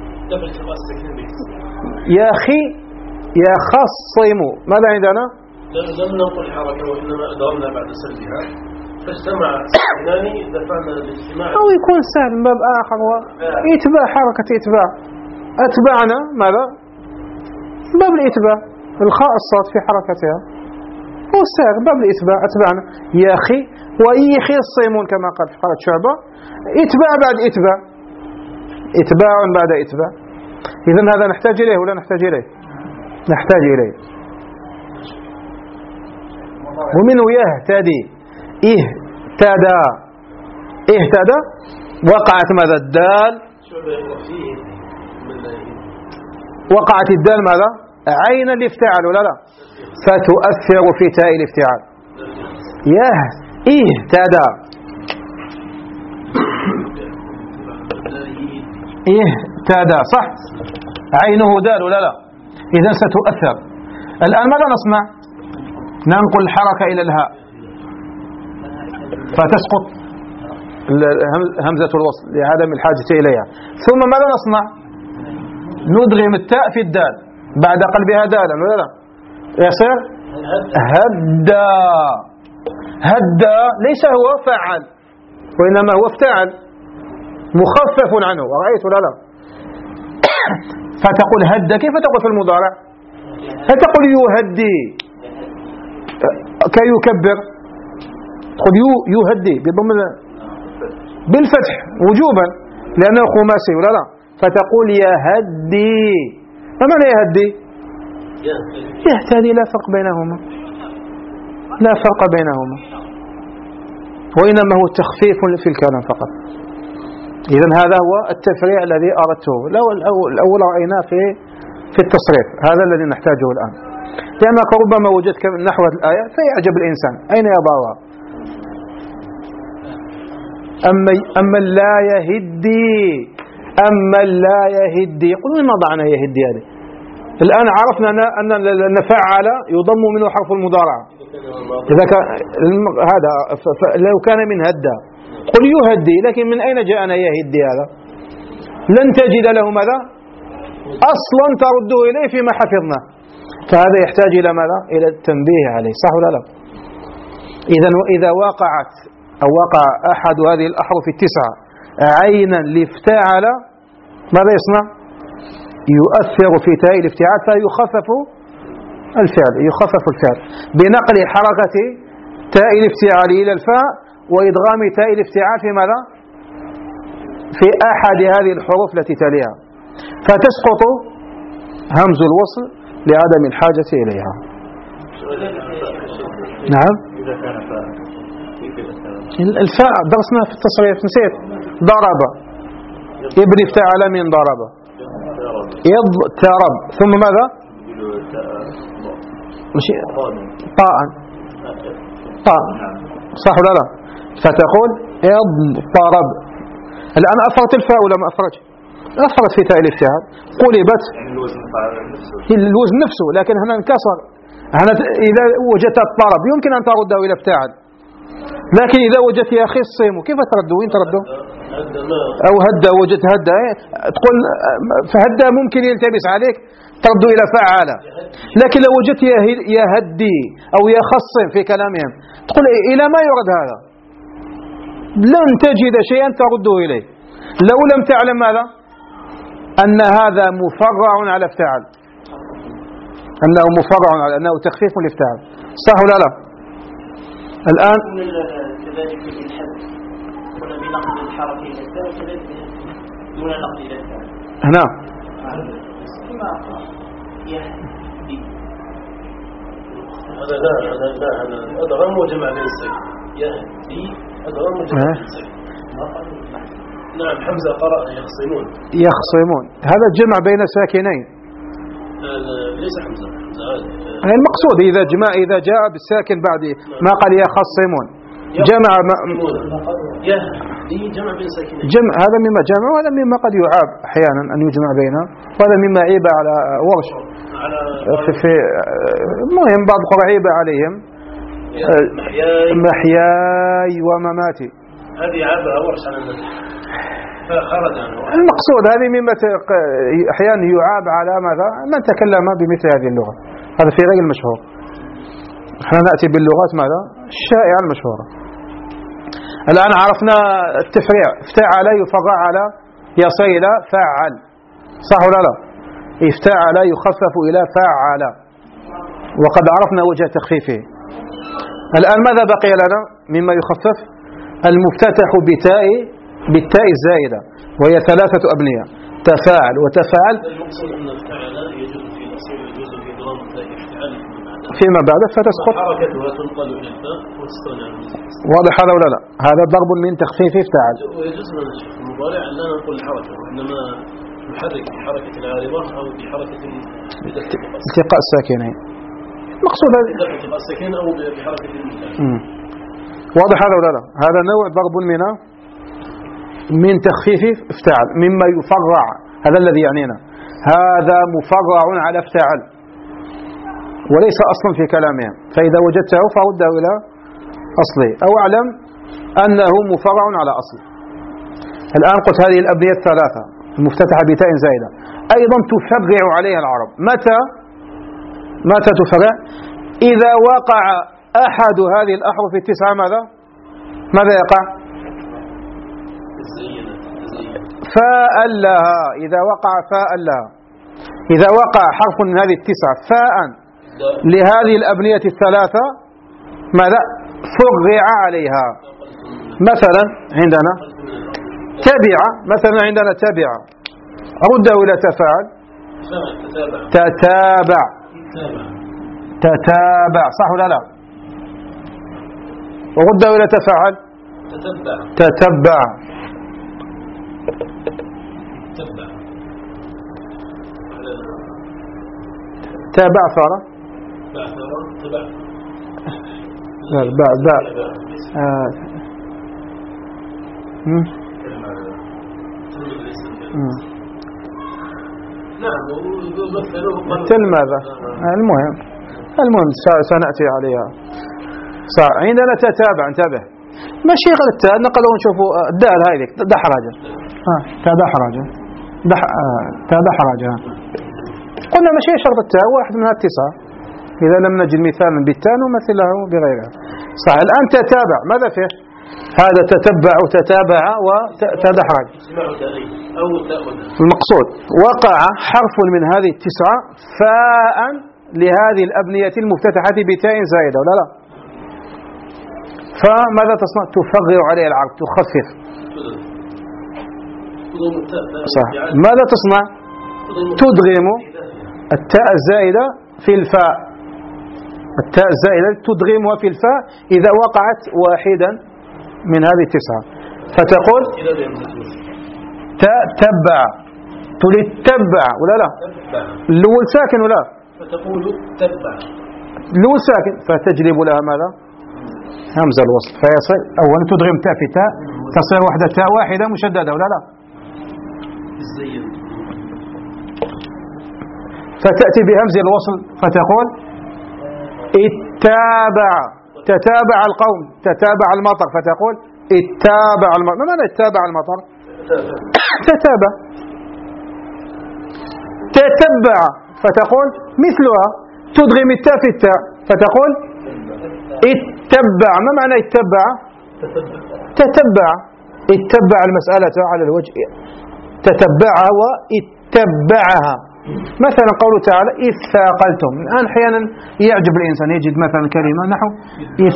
يا أخي يا خصم، ماذا عندنا؟ لم نقل حركة وإنما أدرنا بعد سلبها فاجتمع سكنان دفعنا الاجتماع. أو يكون سهل من باب آخر، وإتباع حركة إتباع. أتبعنا ماذا؟ باب الإتباع، الخاء الصاد في حركتها هو السهل، باب الإتباع. أتبعنا يا أخي وإي خصمون كما قال في قالت شعبة، إتباع بعد إتباع، إتباع بعد إتباع. إذن هذا نحتاج إليه ولا نحتاج إليه؟ نحتاج إليه. ومنه يهتدي، اهتدى، اهتدى وقعت ماذا؟ الدال، وقعت الدال ماذا؟ عين الافتعال ولا لا؟ فتؤثر في تاء الافتعال. يه اهتدى، اهتدى صح، عينه دال ولا لا؟ إذن ستؤثر. الآن ماذا نصنع؟ ننقل الحركة إلى الهاء فتسقط همزة الوصل لعدم الحاجة إليها. ثم ماذا نصنع؟ ندغم التاء في الدال بعد قلبها دالا ولا لا؟ يصير هدى. هدى ليس هو فعل وإنما هو افتعل مخفف عنه، ورأيت ولا لا؟ فتقول هدى، كيف تقول في المضارع؟ هل تقول يهدي كي يكبر؟ تقول يهدي بضم بالفتح وجوبا لأنه خماسي ولا لا؟ فتقول يهدي. ما معنى يهدي؟ يهتدي، لا فرق بينهما، لا فرق بينهما، وإنما هو تخفيف في الكلام فقط. إذن هذا هو التفريع الذي أردته. لو الأول رأيناه في في التصريف، هذا الذي نحتاجه الآن، لأنك ربما وجدت نحو الآية فيعجب الإنسان أين يضعها. أما أما لا يهدي، أما لا يهدي، يقول وين ضعنا يهدي هذه؟ الآن عرفنا أن أن فعل يضم منه حرف المضارعة. إذا كان هذا لو كان من هدى قل يهدي، لكن من أين جاءنا يهدي هذا؟ لن تجد له ماذا؟ أصلا ترده إليه فيما حفظنا، فهذا يحتاج إلى ماذا؟ إلى التنبيه عليه، صح ولا لا؟ إذا وإذا وقعت أو وقع أحد هذه الأحرف التسعة عينا لافتعل، ماذا يصنع؟ يؤثر في تاء الافتعال فيخفف الفعل، يخفف الفعل بنقل حركة تاء الافتعال إلى الفاء وإدغام تاء الافتعال في ماذا؟ في أحد هذه الحروف التي تليها، فتسقط همز الوصل لعدم الحاجة إليها. نعم، الفاء درسنا في التصريف، نسيت. ضرب، ابن افتعل من ضرب، اضطرب، ثم ماذا؟ مش طاء، طاء صح ولا لا؟ فتقول اضطرب. الآن أفرت الفاء ولا ما أفرت؟ أفرت في تاء الافتعال، قلبت الوزن نفسه، لكن هنا انكسر. هنا إذا وجدت الطرب يمكن أن ترده إلى افتعال، لكن إذا وجدت يا أخي الصيم كيف ترده؟ وين ترده؟ أو هدى، وجدت هدى تقول فهدى ممكن يلتبس عليك ترده إلى فعالة، لكن لو وجدت يا هدي أو يا خصم في كلامهم تقول إلى ما يرد هذا؟ لن تجد شيئا ترده إليه لو لم تعلم ماذا؟ أن هذا مفرع على افتعال، أنه مفرع على أنه تخفيف الافتعال، صح ولا لا؟ الآن كذلك في الحذف هنا بنقل الحركة إلى التاء وكذلك دون نقل إلى التاء هنا كما يهدي. هذا لا هذا لا هذا أدغم وجمع بين الساكن. يهدي أدغم وجمع بين الساكن. نعم، حمزة قرأ يخصمون. يخصمون هذا جمع بين ساكنين، ليس حمزة. يعني المقصود إذا جمع إذا جاء بالساكن بعد ما قال يخصمون جمع يهدي جمع بين ساكنين. جمع هذا مما جمع، وهذا مما قد يعاب أحيانا أن يجمع بينها، وهذا مما عيب على ورش في, في المهم بعض القرى عيب عليهم محياي ومماتي. هذه عابها ورش على النسخ فخرج عنه. المقصود هذه مما أحيانا يعاب على ماذا؟ من تكلم بمثل هذه اللغة، هذا في غير المشهور. نحن نأتي باللغات ماذا؟ الشائعة المشهورة. الآن عرفنا التفريع، افتعل يفرع على يصل إلى فعل، صح ولا لا؟ افتعل يخفف إلى فعل، وقد عرفنا وجه تخفيفه. الآن ماذا بقي لنا مما يخفف؟ المفتتح بتاء بالتاء الزائدة، وهي ثلاثة أبنية: تفاعل وتفاعل. المقصود أن افتعل يجوز في الأصل ويجوز في إضرام التاء افتعال فيما بعد فتسقط حركتها تنقل إلى التاء وتستغنى عن المزيد. واضح هذا ولا لا؟ هذا ضرب من تخفيف افتعل. ويجوز لنا الشيخ المضارع لا نقول الحركة، وإنما نحرك بحركة العارضة أو بحركة التقاء الساكنين. مقصود هذا التقاء الساكن أو بحركة المثال. واضح هذا ولا لا؟ هذا نوع ضرب من من تخفيف افتعل مما يفرع، هذا الذي يعنينا. هذا مفرع على افتعل وليس أصلا في كلامهم، فإذا وجدته فرده إلى أصله، أو أعلم أنه مفرع على أصل. الآن قلت هذه الأبنية الثلاثة المفتتحة بتاء زائدة أيضا تفرع عليها العرب. متى متى تفرع؟ إذا وقع أحد هذه الأحرف التسعة ماذا؟ ماذا يقع؟ فاء لها. إذا وقع فاء لها، إذا وقع حرف من هذه التسعة فاء لهذه الأبنية الثلاثة ماذا؟ فرع عليها. مثلا عندنا تبع، مثلا عندنا تبع رده إلى تفاعل تتابع تتابع، صح ولا لا؟ ورده إلى تفاعل تتبع تتبع تابع صار لا باع باع آه. تلمذة. المهم المهم سنأتي عليها. صار عندنا تتابع، انتبه ماشي غير التاء، نقلوا نشوفوا الدال هذه دحرجة، ها تاء دحرجة دح تاء دحرجة. قلنا ماشي شرط التاء، واحد من التسعة، إذا لم نجد مثالا بالتاء نمثله بغيرها. صح. الآن تتابع ماذا فيه؟ هذا تتبع تتابع وتدحرج. المقصود وقع حرف من هذه التسعة فاء لهذه الأبنية المفتتحة بتاء زائدة ولا لا؟ فماذا تصنع؟ تفرع عليه العرض، تخفف. صح. ماذا تصنع؟ تدغم التاء الزائدة في الفاء، التاء الزائدة تدغمها في الفاء إذا وقعت واحدا من هذه التسعة، فتقول تتبع. تقول تتبع ولا لا؟ الأول ساكن ولا؟ فتقول تتبع الأول ساكن، فتجلب لها ماذا؟ همزة الوصل، فيصل أولا تدغم تاء في تاء تصير واحدة تاء واحدة مشددة ولا لا؟ فتأتي بهمزة الوصل فتقول اتابع. تتابع القوم، تتابع المطر، فتقول اتابع المطر. ما معنى اتابع المطر؟ تتابع. تتبع فتقول مثلها، تدغم التاء في التاء فتقول اتبع. ما معنى اتبع؟ تتبع. اتبع المسألة على الوجه، تتبعها واتبعها. مثلا قوله تعالى إذ ثاقلتم. الآن أحيانا يعجب الإنسان يجد مثلا كلمة نحو إذ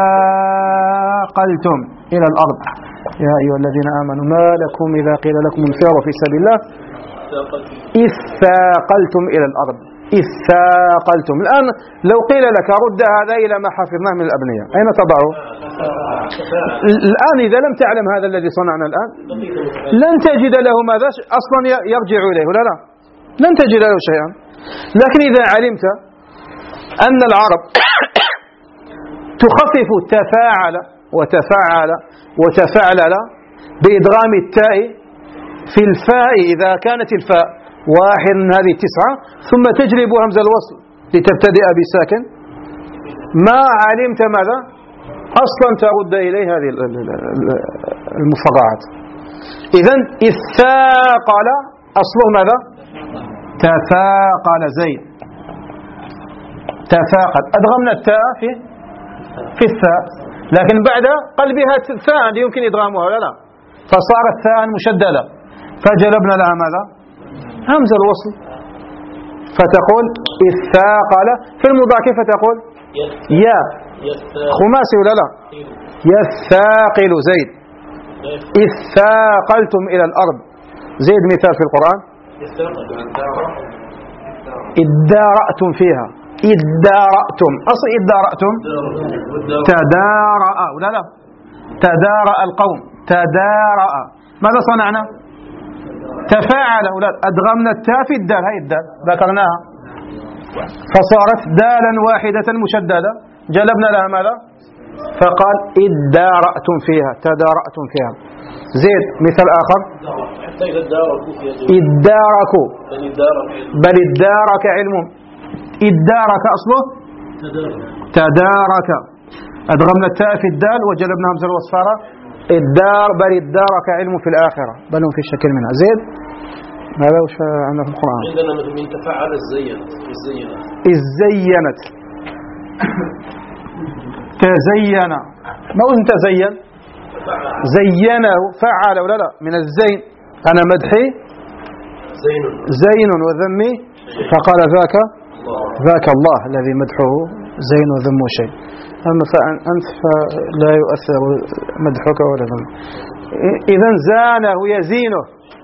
ثاقلتم إلى الأرض يا أيها الذين آمنوا ما لكم إذا قيل لكم انفروا في سبيل الله إذ ثاقلتم إلى الأرض. إذ ثاقلتم. الآن لو قيل لك رد هذا إلى ما حفظناه من الأبنية أين تضعه؟ الآن إذا لم تعلم هذا الذي صنعنا الآن لن تجد له ماذا أصلا يرجع إليه ولا لا؟ لن تجد له شيئا. لكن إذا علمت أن العرب تخفف تفاعل وتفاعل وتفاعل بإدغام التاء في الفاء إذا كانت الفاء واحد من هذه التسعة، ثم تجلب همزة الوصل لتبتدئ بساكن ما علمت ماذا أصلا ترد إليه هذه المفرعات. إذن الثاقل أصله ماذا؟ تثاقل زيد، تثاقل، أدغمنا التاء في في الثاء، لكن بعد قلبها ثاء يمكن إدغامها ولا لا، فصارت ثاء مشددة فجلبنا لها ماذا؟ همزة الوصل، فتقول الثاقل. في المضارع كيف تقول؟ يا خماسي ولا لا؟ يثاقل زيد، إذ ثاقلتم إلى الأرض. زيد مثال في القرآن، ادارأتم فيها، ادارأتم، أصل ادارأتم تدارأ ولا لا؟ تدارأ القوم، تدارأ، ماذا صنعنا؟ تفاعل ولا؟ أدغمنا التاء في الدال، هاي الدال ذكرناها فصارت دالا واحدة مشددة، جلبنا لها ماذا؟ فقال ادارأتم فيها، تدارأتم فيها. زيد مثال آخر، اداركوا، بل ادارك علمهم، ادارك أصله تدارك، أدغمنا التاء في الدال وجلبنا همزة الوصفارة، الدار، بل ادارك علم في الآخرة، بل هم في شكل منها. زيد هذا وش عندنا في القرآن؟ عندنا من تفعل الزينت، الزينت الزينت، تزين، ما وزن تزين؟ زينه، فعل ولا لا؟ من الزين، أنا مدحي زين زين وذمي، فقال ذاك ذاك الله الذي مدحه زين وذمه شيء، أما فأنت فلا يؤثر مدحك ولا ذمه. إذن زانه يزينه،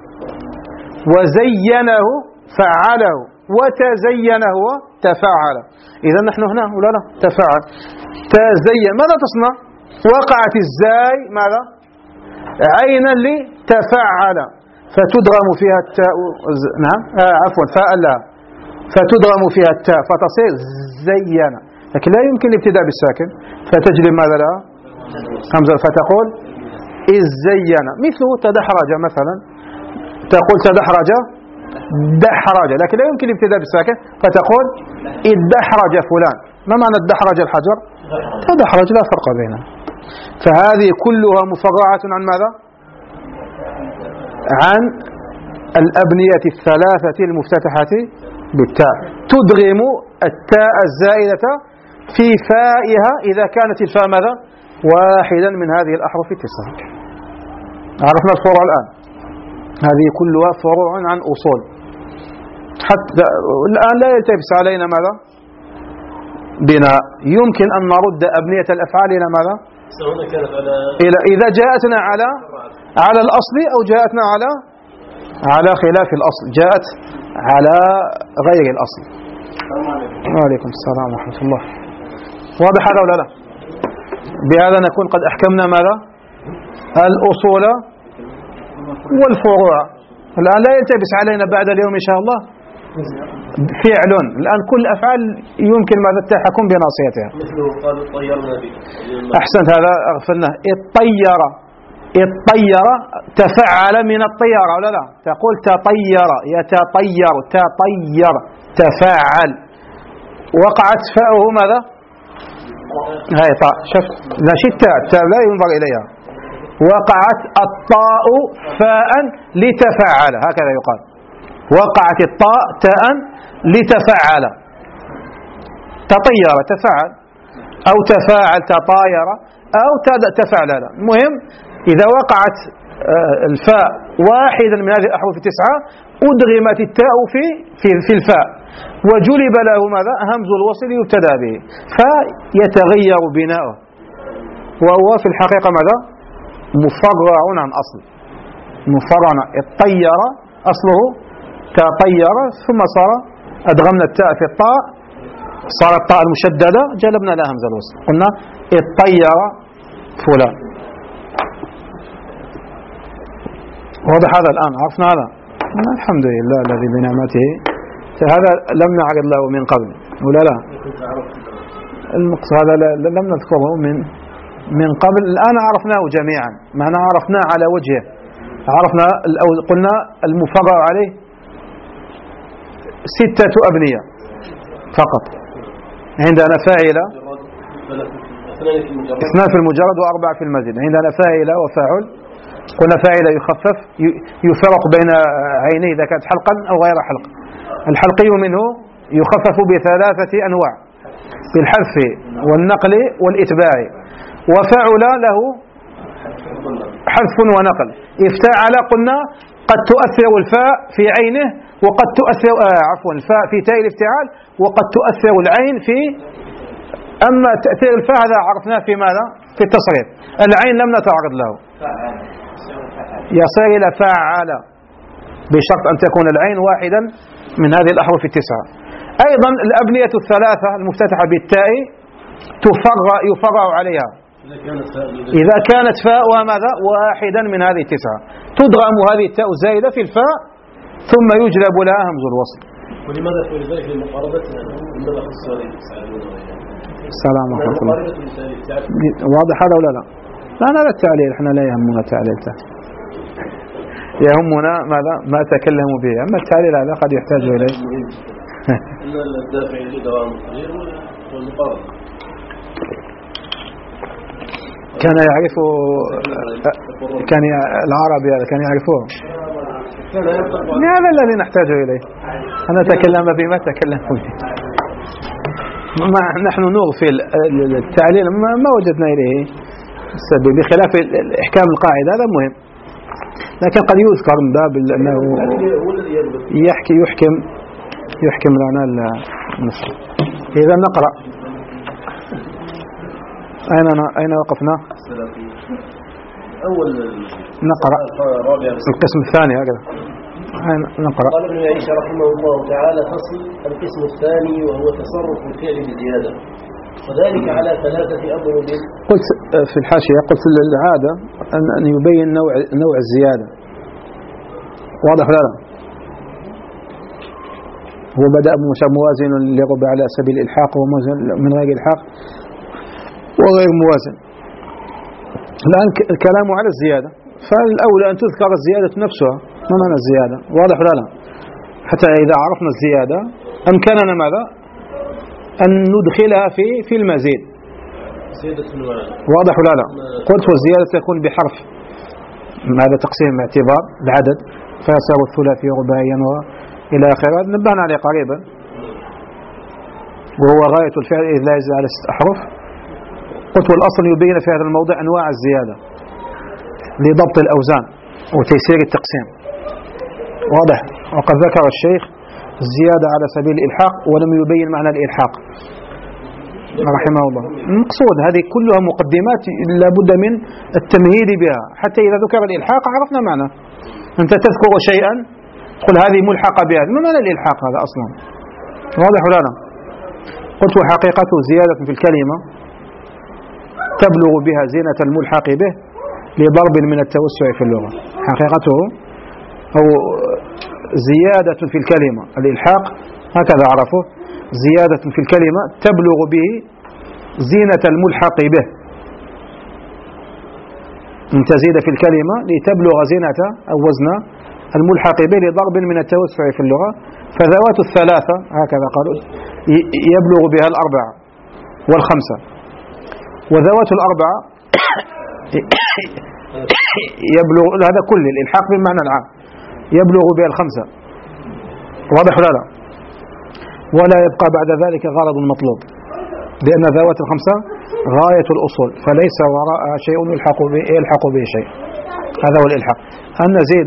وزينه فعله، وتزينه تفعل. إذا نحن هنا ولا لا؟ تفعل، تزين، ماذا تصنع؟ وقعت الزاي ماذا؟ عينا لتفعل، فتدغم فيها التاء، نعم آه عفوا فاء لا، فتدغم فيها التاء فتصير زين، لكن لا يمكن الابتداء بالساكن، فتجلب ماذا لها؟ همزة، فتقول إذ زين. مثل تدحرج مثلا، تقول تدحرج دحرج، لكن لا يمكن الابتداء بالساكن، فتقول إذ دحرج فلان. ما معنى الدحرج؟ الحجر، تدحرج، لا فرق بينها. فهذه كلها مفرعة عن ماذا؟ عن الأبنية الثلاثة المفتتحة بالتاء، تدغم التاء الزائدة في فائها إذا كانت الفاء ماذا؟ واحدا من هذه الأحرف التسعة. عرفنا الفروع الآن، هذه كلها فروع عن أصول. حتى الآن لا يلتبس علينا ماذا؟ بناء. يمكن أن نرد أبنية الأفعال إلى ماذا؟ إلى إذا جاءتنا على على الأصل، أو جاءتنا على على خلاف الأصل، جاءت على غير الأصل. وعليكم السلام ورحمة الله. واضح هذا ولا لا؟ بهذا نكون قد أحكمنا ماذا؟ الأصول والفروع. الآن لا يلتبس علينا بعد اليوم إن شاء الله فعل. الآن كل أفعال يمكن ماذا؟ التحكم بناصيتها. أحسنت، هذا أغفلناه. الطير، الطير تفعل من الطيارة ولا لا؟ تقول تطير، يتطير، تطير، تفعل. وقعت فاؤه ماذا؟ هاي طاء، شوف لا شتى، التاء لا ينظر إليها. وقعت الطاء فاء لتفعل، هكذا يقال. وقعت الطاء تاء لتفعل، تطير تفعل، أو تفاعل تطاير، أو تفعل. المهم إذا وقعت الفاء واحدا من هذه الأحرف التسعة أدغمت التاء في في في الفاء، وجلب له ماذا؟ همز الوصل يبتدى به، فيتغير بناؤه، وهو في الحقيقة ماذا؟ مفرع عن أصل، مفرع. الطير أصله تطير، ثم صار أدغمنا التاء في الطاء، صارت الطاء المشددة، جلبنا لها همز الوصل، قلنا الطير فلان. واضح هذا الآن؟ عرفنا هذا؟ الحمد لله الذي بنعمته. هذا لم نعرض له من قبل ولا لا؟ المقصود هذا لم نذكره من من قبل، الآن عرفناه جميعا، معنى عرفناه على وجهه. عرفنا قلنا المفرع عليه ستة أبنية فقط. عندنا فاعلة اثنان في المجرد وأربعة في المزيد. عندنا فاعلة وفاعل. قلنا فاعلة يخفف يفرق بين عينيه إذا كانت حلقا أو غير حلق. الحلقي منه يخفف بثلاثة أنواع: بالحذف والنقل والإتباع. وفاعل له حذف ونقل. افتعل قلنا قد تؤثر الفاء في عينه وقد تؤثر آه عفوا الفاء في تاء الافتعال وقد تؤثر العين في. أما تأثير الفاء هذا عرفناه في ماذا؟ في التصريف. العين لم نتعرض له. يصير إلى فاعل بشرط أن تكون العين واحدا من هذه الأحرف التسعة. أيضا الأبنية الثلاثة المفتتحة بالتاء تفرع يفرع عليها إذا كانت فاء وماذا؟ واحدا من هذه التسعة. تدغم هذه التاء الزائدة في الفاء ثم يجلب لها همز الوصل. ولماذا ولذلك لمقاربة لماذا خصوصا السلام ورحمة الله. واضح هذا ولا لا؟ لا لا التعليل احنا لا يهمنا التعليل يهمنا ماذا؟ ما تكلموا به. أما التعليل هذا قد يحتاج إليه. إن الدافع لدوام التغيير والمقاربة. كان يعرف كان العربي هذا كان يعرفه. هذا الذي نحتاج إليه. أنا أتكلم بما تكلم به. ما نحن نغفل التعليل ما وجدنا إليه السبب بخلاف إحكام القاعدة. هذا مهم لكن قد يذكر من باب أنه يحكي يحكم يحكم لنا النص. إذا نقرأ. أين أين وقفنا؟ أول نقرأ القسم الثاني هكذا. نقرأ. قال ابن عيسى رحمه الله تعالى: فصل القسم الثاني وهو تصرف الفعل بزيادة، وذلك على ثلاثة أضرب. قلت في الحاشية قلت العادة أن يبين نوع نوع الزيادة. واضح ولا لا؟ هو بدأ موازن لربع على سبيل الإلحاق وموازن من غير إلحاق وغير موازن. الآن الكلام على الزيادة، فالأولى أن تذكر الزيادة نفسها. ما معنى الزيادة؟ واضح ولا لا؟ حتى إذا عرفنا الزيادة أمكننا ماذا؟ أن ندخلها في في المزيد. واضح ولا لا؟ قلت والزيادة تكون بحرف. هذا تقسيم اعتبار العدد فيصير الثلاثي رباعيا وإلى آخره. نبهنا عليه قريبا وهو غاية الفعل إذ لا يزيد على ست أحرف. قلت والأصل يبين في هذا الموضع أنواع الزيادة لضبط الأوزان وتيسير التقسيم. واضح. وقد ذكر الشيخ الزيادة على سبيل الإلحاق ولم يبين معنى الإلحاق رحمه الله. المقصود هذه كلها مقدمات لابد من التمهيد بها حتى إذا ذكر الإلحاق عرفنا معنى. أنت تذكر شيئا قل هذه ملحقة بها. ما معنى الإلحاق هذا أصلا؟ واضح ولا لا؟ قلت وحقيقته زيادة في الكلمة تبلغ بها زينة الملحق به لضرب من التوسع في اللغة. حقيقته أو زيادة في الكلمة الإلحاق هكذا عرفه. زيادة في الكلمة تبلغ به زينة الملحق به. أن تزيد في الكلمة لتبلغ زينة أو وزن الملحق به لضرب من التوسع في اللغة. فذوات الثلاثة هكذا قالوا يبلغ بها الأربعة والخمسة. وذوات الأربعة يبلغ هذا كل الإلحاق بالمعنى العام يبلغ بها الخمسة. واضح ولا لا؟ ولا يبقى بعد ذلك غرض مطلوب لأن ذوات الخمسة غاية الأصول فليس وراءها شيء يلحق به يلحق به شيء. هذا هو الإلحاق أن نزيد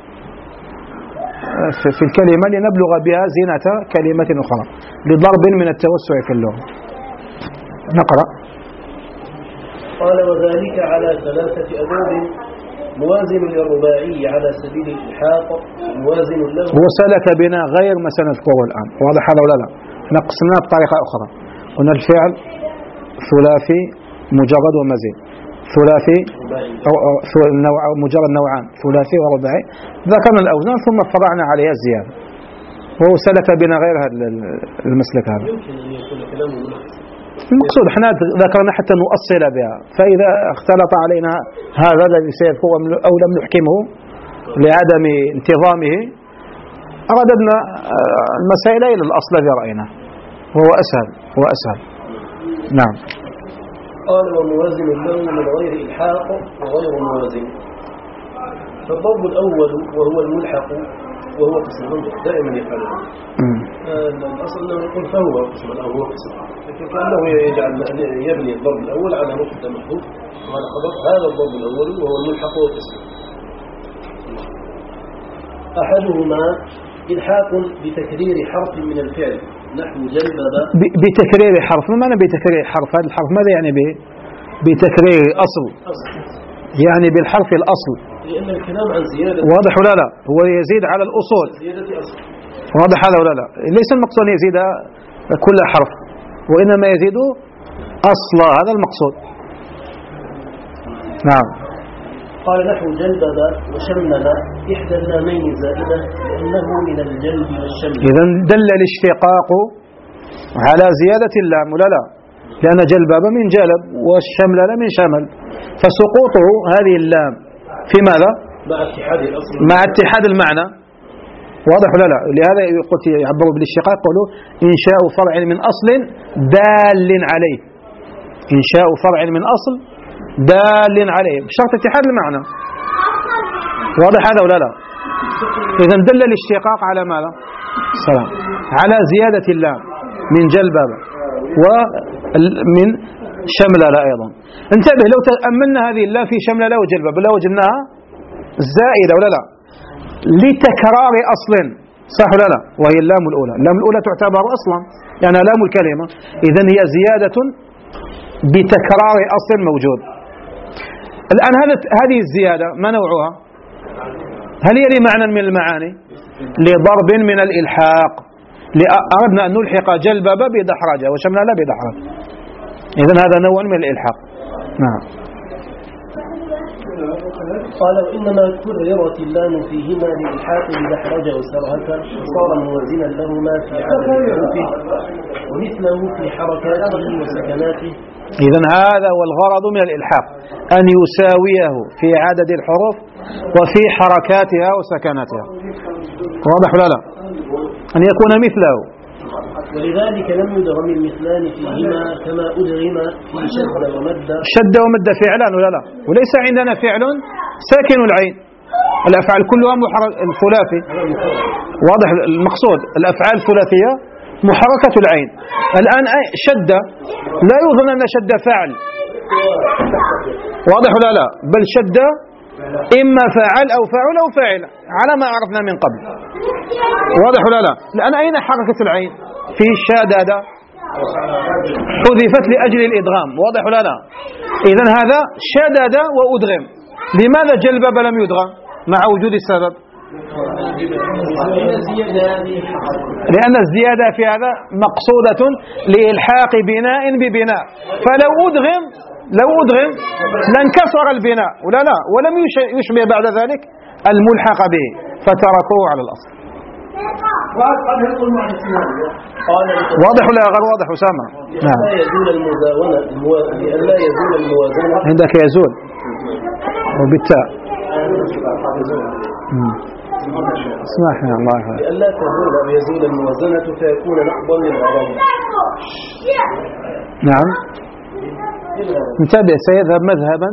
في الكلمة لنبلغ بها زينة كلمة أخرى لضرب من التوسع في اللغة. نقرأ. قال وذلك على ثلاثة أبواب: موازن للرباعي على سبيل الإلحاق، موازن له. وسلك بنا غير ما سنذكره الآن. واضح هذا ولا لا؟ نقسمناه بطريقة أخرى. قلنا الفعل ثلاثي مجرد ومزيد، ثلاثي أو, أو نوع مجرد نوعان ثلاثي ورباعي. ذكرنا الأوزان ثم فرعنا عليها الزيادة. وهو سلك بنا غير هذا المسلك هذا. يمكن أن يكون كلامه ملخص. المقصود احنا ذكرنا حتى نؤصل بها. فإذا اختلط علينا هذا الذي سيذكر أو لم نحكمه لعدم انتظامه أرددنا المسائل إلى الأصل الذي رأيناه وهو أسهل هو أسهل. نعم. قال وموازن له من غير إلحاق وغير موازن. فالضرب الأول وهو الملحق وهو قسم دائما يفعله. الأصل أنه يقول فهو قسم أو هو قسم، لكن كأنه يجعل يبني الضرب الأول على مبتدا محذوف وعلى خبر هذا الضرب الأول وهو الملحق والقسم. أحدهما إلحاق بتكرير حرف من الفعل نحو جلبب. بتكرير حرف، ما معنى بتكرير حرف؟ هذا الحرف ماذا يعني به؟ بتكرير أصل، يعني بالحرف الأصل، لأن الكلام عن زيادة. واضح ولا لا؟ هو يزيد على الأصول، زيادة أصل. واضح هذا ولا لا؟ ليس المقصود يزيد كل حرف، وإنما يزيد أصلا، هذا المقصود. نعم. قال نحو جلبب وشمل إحدى اللامين زائدة لأنه من الجلب والشمل. إذن دل الاشتقاق على زيادة اللام ولا لا؟ لأن جلبب من جلب والشمل من شمل، فسقوطه هذه اللام في ماذا؟ مع اتحاد الأصل، مع اتحاد المعنى. واضح ولا لا؟ لهذا قلت يعبروا بالاشتقاق، قالوا إنشاء فرع من أصل دال عليه، إنشاء فرع من أصل دال عليه بشرط اتحاد المعنى. واضح هذا ولا لا؟ إذن دل الاشتقاق على ماذا؟ سلام، على زيادة اللام من جلبب ومن شملة أيضا. انتبه، لو تأملنا هذه اللام في شملة وجلبب لو وجدناها زائدة ولا لا؟ لتكرار أصل، صح ولا لا؟ وهي اللام الأولى، اللام الأولى تعتبر أصلا يعني لام الكلمة، إذن هي زيادة بتكرار أصل موجود. الآن هذه الزيادة ما نوعها؟ هل هي لمعنى من المعاني؟ لضرب من الإلحاق، أردنا أن نلحق جلبب بدحرجة وشملة بدحرجة، إذن هذا نوع من الإلحاق. نعم. قال وإنما كررت اللام فيهما لإلحاق بدحرجة وسرهة صار موازنا لهما في عدد حروفه ومثله في حركاته وسكناته. إذن هذا هو الغرض من الإلحاق، أن يساويه في عدد الحروف وفي حركاتها وسكناتها. واضح ولا لا؟ أن يكون مثله. ولذلك لم يدغم المثلان فيهما كما أدغم في شد ومد. شد ومد فعلان ولا لا؟ وليس عندنا فعل ساكن العين، الأفعال كلها الثلاثي. واضح المقصود، الأفعال الثلاثية محركة العين. الآن شد لا يظن أن شد فعل، واضح ولا لا؟ بل شد إما فاعل أو فاعل أو فاعل على ما عرفنا من قبل. واضح ولا لا؟ الآن أين حركة العين؟ في شدادة حذفت لأجل الإدغام. واضح ولا لا؟ إذن هذا شدد وأدغم. لماذا جلبب لم يدغم مع وجود السبب؟ لأن الزيادة في هذا مقصودة لإلحاق بناء ببناء، فلو أدغم لو أدغم لانكسر البناء ولا لا، ولم يشبه بعد ذلك الملحق به فتركوه على الأصل. واضح ولا غير واضح أسامة؟ نعم. لا يزول المزاونة لئلا يزول الموازنة. عندك يزول وبالتاء. اسمحنا الله يحفظك. لئلا تزول أو يزول الموازنة فيكون نقضا للغرض. نعم. انتبه، سيذهب مذهبا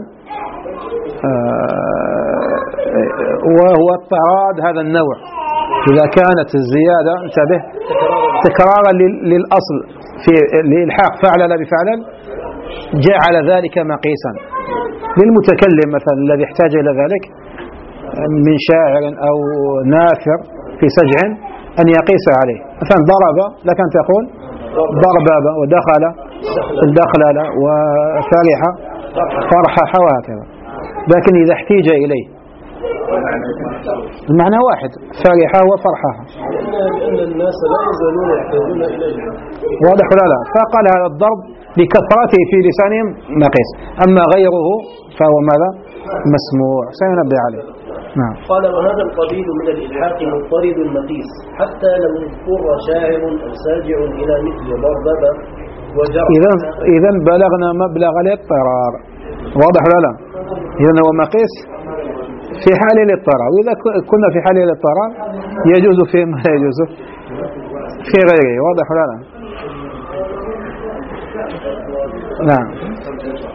وهو اضطراد هذا النوع. إذا كانت الزيادة انتبه تكرارا للأصل في لإلحاق فعل لا بفعل جعل ذلك مقيسا للمتكلم مثلا الذي احتاج إلى ذلك من شاعر أو ناثر في سجع أن يقيس عليه. مثلا ضرب لكن تقول ضرباب، ودخل الدخلل، وفرح فرحح، وهكذا. لكن إذا احتيج إليه المعنى واحد، فرحة وفرحة، لأن الناس لا يزالون يحتاجون إليه. واضح ولا لا؟ فقال هذا الضرب لكثرته في لسانهم مقيس، أما غيره فهو ماذا؟ مسموع، سينبه عليه. نعم. قال وهذا القبيل من الإلحاق مضطرد المقيس حتى لو اضطر شاعر أو ساجع إلى مثل ضربب وجرب. إذا إذا بلغنا مبلغ الاضطرار. واضح ولا لا؟ إذا هو مقيس في حال الاضطرار، وإذا كنا في حال الاضطرار يجوز فيما لا يجوز في غيره. واضح ولا لا؟ نعم.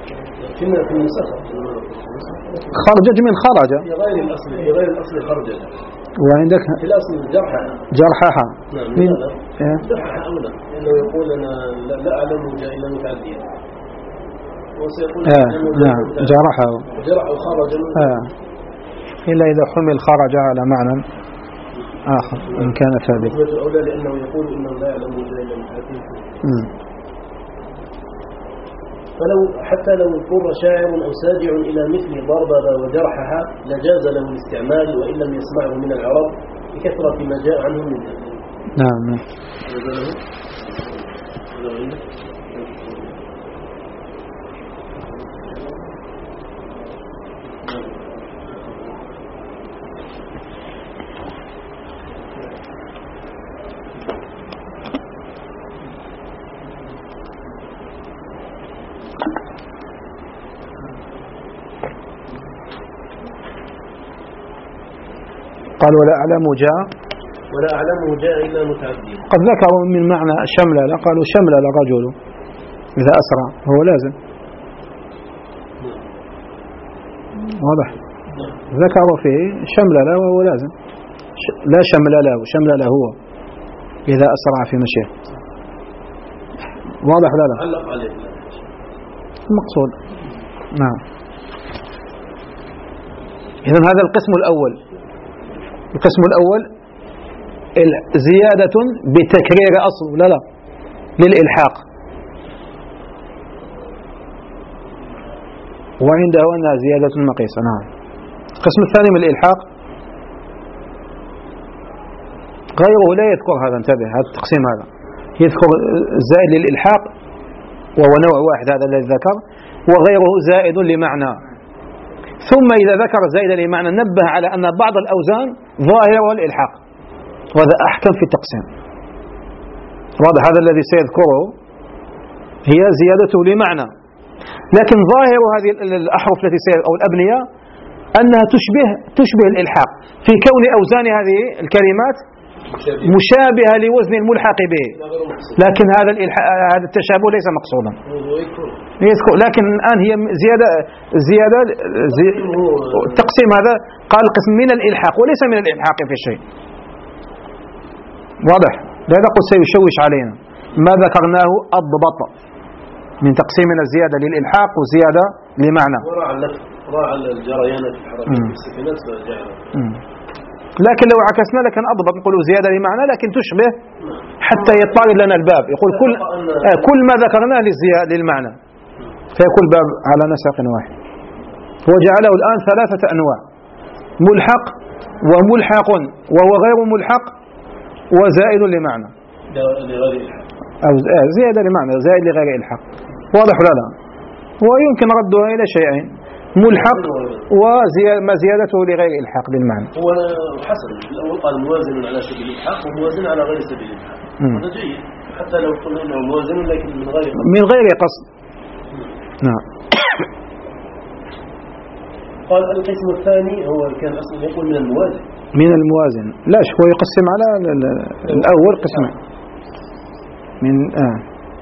كنا في المسافة خرجت من خرج في غير الأصل في غير الأصل خرجت وعندك في الأصل جرحها جرحها نعم من إيه؟ جرحها أولى لأنه يقول أنا لا, لا أعلم إلا متعديا وسيقول آه. نعم جرحه جرح وخرج آه. إلا إذا حمل خرج على معنى آخر إن كان ثابت أولى لأنه يقول إنه لا يعلم إلا متعديا فلو حتى لو اضطر شاعر أو ساجع إلى مثل ضربها وجرحها لجاز له الاستعمال وإن لم يسمعه من العرب بكثرة ما جاء عنه من ذلك. نعم. قال ولا أعلم جاء ولا أعلمه جاء إلا متعديا. قد ذكروا من معنى شملل قالوا شملل الرجل إذا أسرع هو لازم واضح ذكروا فيه شملل وهو لازم لا شملل شملل هو إذا أسرع في مشيه واضح لا لا علق عليه المقصود نعم. إذن هذا القسم الأول. القسم الأول زيادة بتكرير أصل لا لا للإلحاق وعنده أنها زيادة مقيسة نعم. القسم الثاني من الإلحاق غيره لا يذكر هذا انتبه هذا التقسيم هذا يذكر الزائد للإلحاق وهو نوع واحد هذا الذي ذكر وغيره زائد لمعنى ثم إذا ذكر زائد لمعنى نبه على أن بعض الأوزان ظاهرة والإلحاق وهذا أحكم في التقسيم واضح هذا الذي سيذكره هي زيادته لمعنى لكن ظاهر هذه الأحرف التي أو الأبنية أنها تشبه تشبه الإلحاق في كون أوزان هذه الكلمات مشابهة لوزن الملحق به لكن هذا هذا التشابه ليس مقصودا يذكر لكن الآن هي زيادة زيادة زي التقسيم هذا قال قسم من الإلحاق وليس من الإلحاق في شيء واضح لا نقول سيشوش علينا ما ذكرناه أضبط من تقسيم الزيادة للإلحاق وزيادة لمعنى راعى الجريانات في حركة السكنات فجعل لكن لو عكسنا لكن أضبط نقول زيادة لمعنى لكن تشبه حتى يطارد لنا الباب يقول كل آه كل ما ذكرناه للمعنى فيكون الباب على نسق واحد وجعله الآن ثلاثة أنواع ملحق وملحق وهو غير ملحق وزائد لمعنى أو زيادة لمعنى زائد لغير إلحاق واضح ولا لا ويمكن ردها إلى شيئين ملحق وما زيادته لغير إلحاق بالمعنى هو حسن الأول قال موازن على سبيل الإلحاق وموازن على غير سبيل الإلحاق هذا جيد حتى لو قلنا أنه موازن لكن من غير من غير قصد نعم. قال القسم الثاني هو كان أصلا يقول من الموازن من الموازن لا هو يقسم على الأول قسم من آه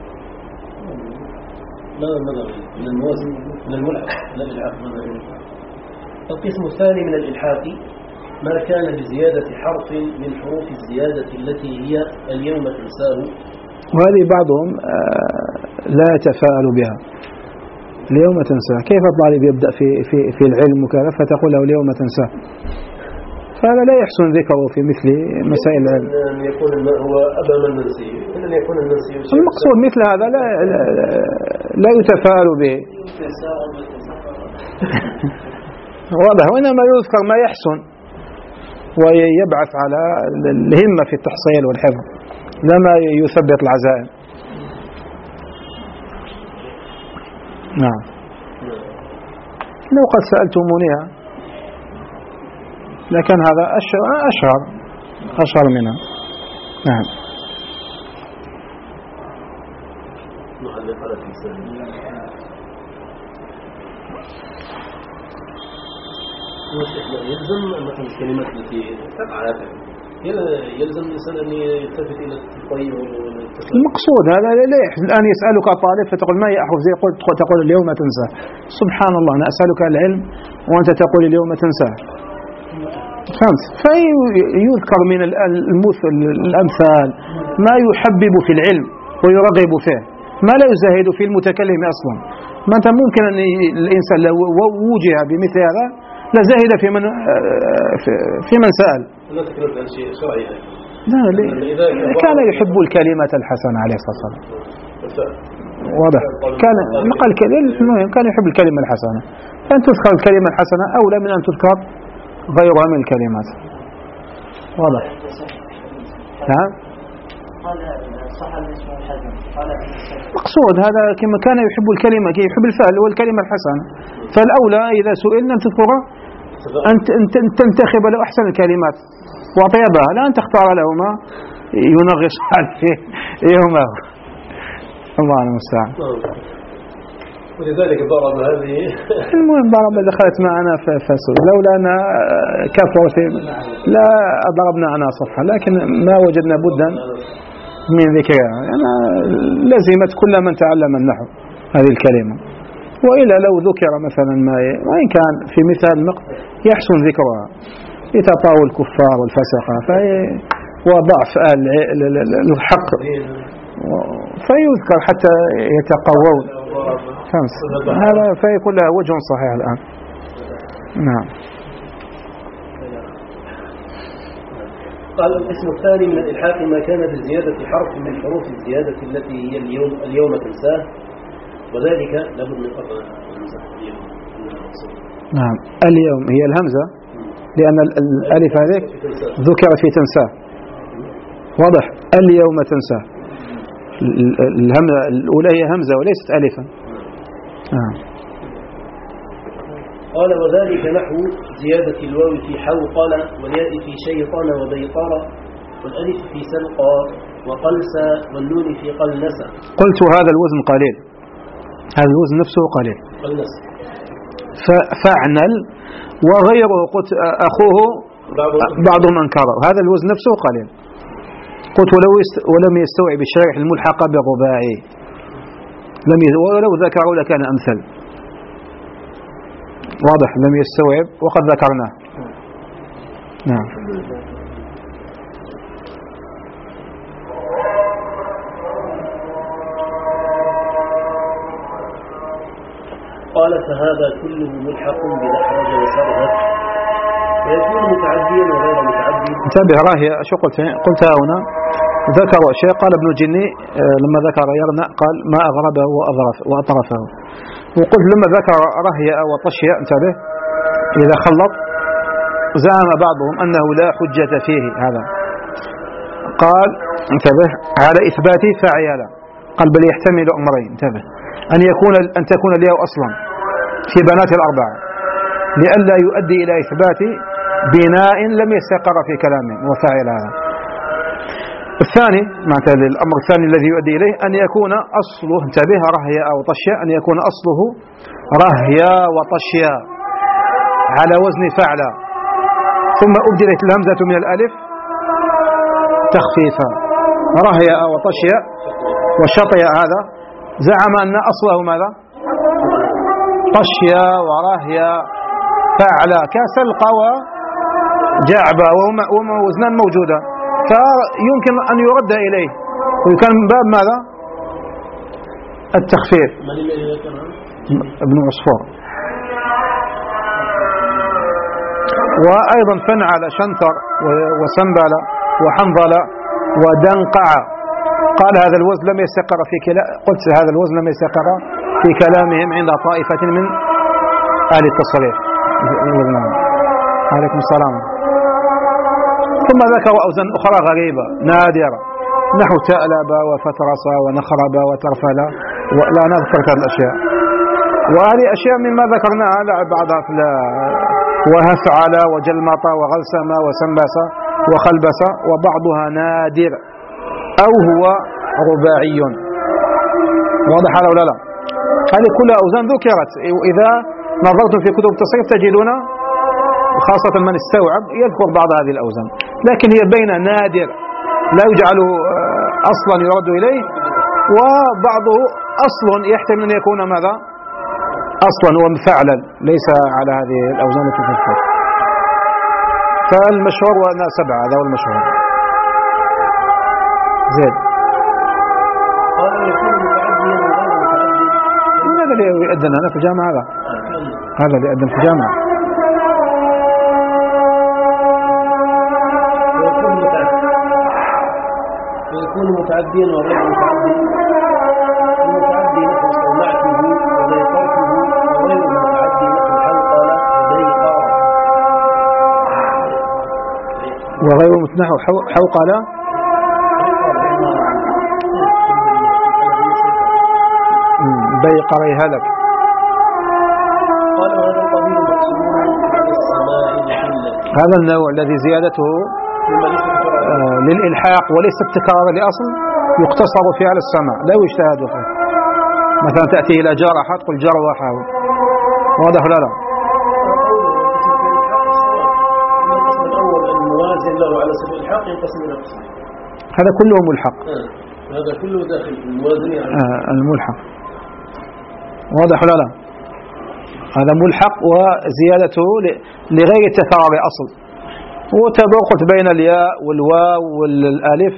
لا لا من الموازن من الملحق لا الإلحاق القسم الثاني من الإلحاق ما كان بزيادة حرف من حروف الزيادة التي هي اليوم تنساه وهذه بعضهم لا يتفاءل بها اليوم تنساه كيف الطالب يبدأ في, في, في العلم وكذا فتقول له اليوم تنساه فهذا لا يحسن ذكره في مثل مسائل العلم أن يكون هو أبا من ننسي أن يكون الننسي المقصود مثل هذا لا, لا, لا يتفاءل به واضح وإنما يذكر ما يحسن ويبعث على الهمة في التحصيل والحفظ لا ما يثبت العزائم نعم. لو قد سألتمونيها لكن هذا أشهر أشهر منها نعم. يلزم مثلا الكلمات التي تقع يلزم الإنسان أن يلتفت إلى الطيب والتفاؤل. المقصود هذا لا يحزن. الآن يسألك طالب فتقول ما يأخذ زي قلت تقول اليوم تنسى. سبحان الله، أنا أسألك العلم وأنت تقول اليوم تنسى. فهمت؟ فيذكر من المثل الأمثال ما يحبب في العلم ويرغب فيه، ما لا يزهد في المتكلم أصلا. ما أنت ممكن أن الإنسان لو وجه بمثل هذا لزهد في من في من سأل. لا تكلمت عن شيء شرعي. لا كان يحب الكلمة الحسنة عليه الصلاة والسلام. واضح. كان نقل المهم كان يحب الكلمة الحسنة، فأن تذكر الكلمة الحسنة أولى من أن تذكر غيرها من الكلمات. واضح. نعم. مقصود هذا كما كان يحب الكلمة كي يحب الفعل والكلمة الحسنة، فالأولى إذا سئلنا أن تذكر أن تنتخب له أحسن الكلمات وطيبها، لا أن تختار له ما ينغص عليه يومه. الله المستعان. ولذلك ضرب هذه. المهم ضرب دخلت معنا فسوء، لولا أن كفرت لا ضربنا عنها صفحة، لكن ما وجدنا بدا من ذكرها. أنا لزمت كل من تعلم النحو هذه الكلمة، وإلا لو ذكر مثلا ما وإن كان في مثال النقد يحسن ذكرها لتطاول الكفار والفسقة وضعف الحق فيذكر حتى يتقوون. هذا فيكون له وجه صحيح الآن. نعم. قال القسم الثاني من الإلحاق ما كان بزيادة حرف من حروف الزيادة التي هي اليوم اليوم تنساه، وذلك لابد من قطع الهمزة. نعم. اليوم هي الهمزة لأن الألف هذه ذكرت في تنساه. واضح. اليوم تنساه، الهمزة الأولى هي همزة وليست ألفا. نعم. قال وذلك نحو زيادة الواو في حوقل والياء في شيطان وبيطار والألف في سلقى وقلسى والنون في قلنسى. قلت هذا الوزن قليل، هذا الوزن نفسه قليل. قلنسى. فاعنل وغيره قلت أخوه بعضهم أنكره، هذا الوزن نفسه قليل. قلت ولو ولم يستوعب الشارح الملحقة بالرباعي لم ولو ذكروا لكان أمثل. واضح. لم يستوعب وقد ذكرناه. نعم. قال فهذا كله ملحق بدحرج وسرهد ويكون متعديا وغير متعدي. انتبه راهي شو قلت قلتها هنا. ذكروا شيء قال ابن الجني لما ذكر يرنأ قال ما أغربه وأظرف وأطرفه، وقلت لما ذكر رهية وطشية انتبه إذا خلط زعم بعضهم أنه لا حجة فيه. هذا قال انتبه على إثبات فعيلا، قال بل يحتمل أمرين. انتبه أن يكون أن تكون الياء أصلا في بنات الأربعة لئلا يؤدي إلى إثبات بناء لم يستقر في كلامه وفاعل. هذا الثاني معناته الأمر الثاني الذي يؤدي إليه أن يكون أصله انتبه رهيا أو طشيا، أن يكون أصله رهيا وطشيا على وزن فعلا ثم أبدلت الهمزة من الألف تخفيفا رهيا أو طشيا وشطيا. هذا زعم أن أصله ماذا؟ طشيا ورهيا فعلا كسلقى وجعبة وهما وزنان موجودا، فيمكن أن يرد إليه ويكون من باب ماذا؟ التخفيف. ابن عصفور. وأيضا فنعل شنتر وسنبل وحنظل ودنقع. قال هذا الوزن لم يستقر في كلا قلت هذا الوزن لم يستقر في كلامهم عند طائفة من أهل التصريف. عليكم السلام. ثم ذكروا أوزان أخرى غريبة نادرة نحو تألب وفترس ونخرب وترفل ولا نذكر هذه الأشياء، وهذه أشياء مما ذكرناها بعضها في وهفعل وجلمط وغلسم وسنبس وخلبس وبعضها نادر أو هو رباعي. واضح هذا ولا لا؟ هذه كلها أوزان ذكرت، إذا نظرتم في كتب التصريف تجدون خاصة من استوعب يذكر بعض هذه الأوزان. لكن هي بين نادر لا يجعله أصلا يرد إليه، وبعضه أصل يحتمل أن يكون ماذا أصلا ومفعلا ليس على هذه الأوزان التي تذكر. فالمشهور وأن سبعة، هذا هو المشهور. زيد من هذا اللي يؤذن هنا في الجامعة؟ هذا هذا اللي يؤذن في الجامعة. ويكون متعديا وغير متعدي. المتعدي نحو صومعته وضيقاته، وغير المتعدي نحو حلقلة وضيقا. وغير نحو حوقلة بيقري هلك. قال هذا القبيل مقصود على السماع الحلة. هذا النوع الذي زيادته آه للإلحاق وليس ابتكارا لأصل يقتصر فيه على السماع لا يجتهد فيه. مثلا تأتي إلى جرح تقول جروحه، واضح ولا لا؟ القسم الأول الموازن له على سبيل الحق ينقسم إلى قسمين. هذا كله ملحق. هذا كله داخل الموازن يعني. آه الملحق واضح ولا لا؟ هذا ملحق وزيادته لغير التكرار أصل، وتباقت بين الياء والواو والالف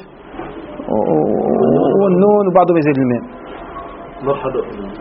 والنون، وبعضهم يزيد الميم، مرحبا،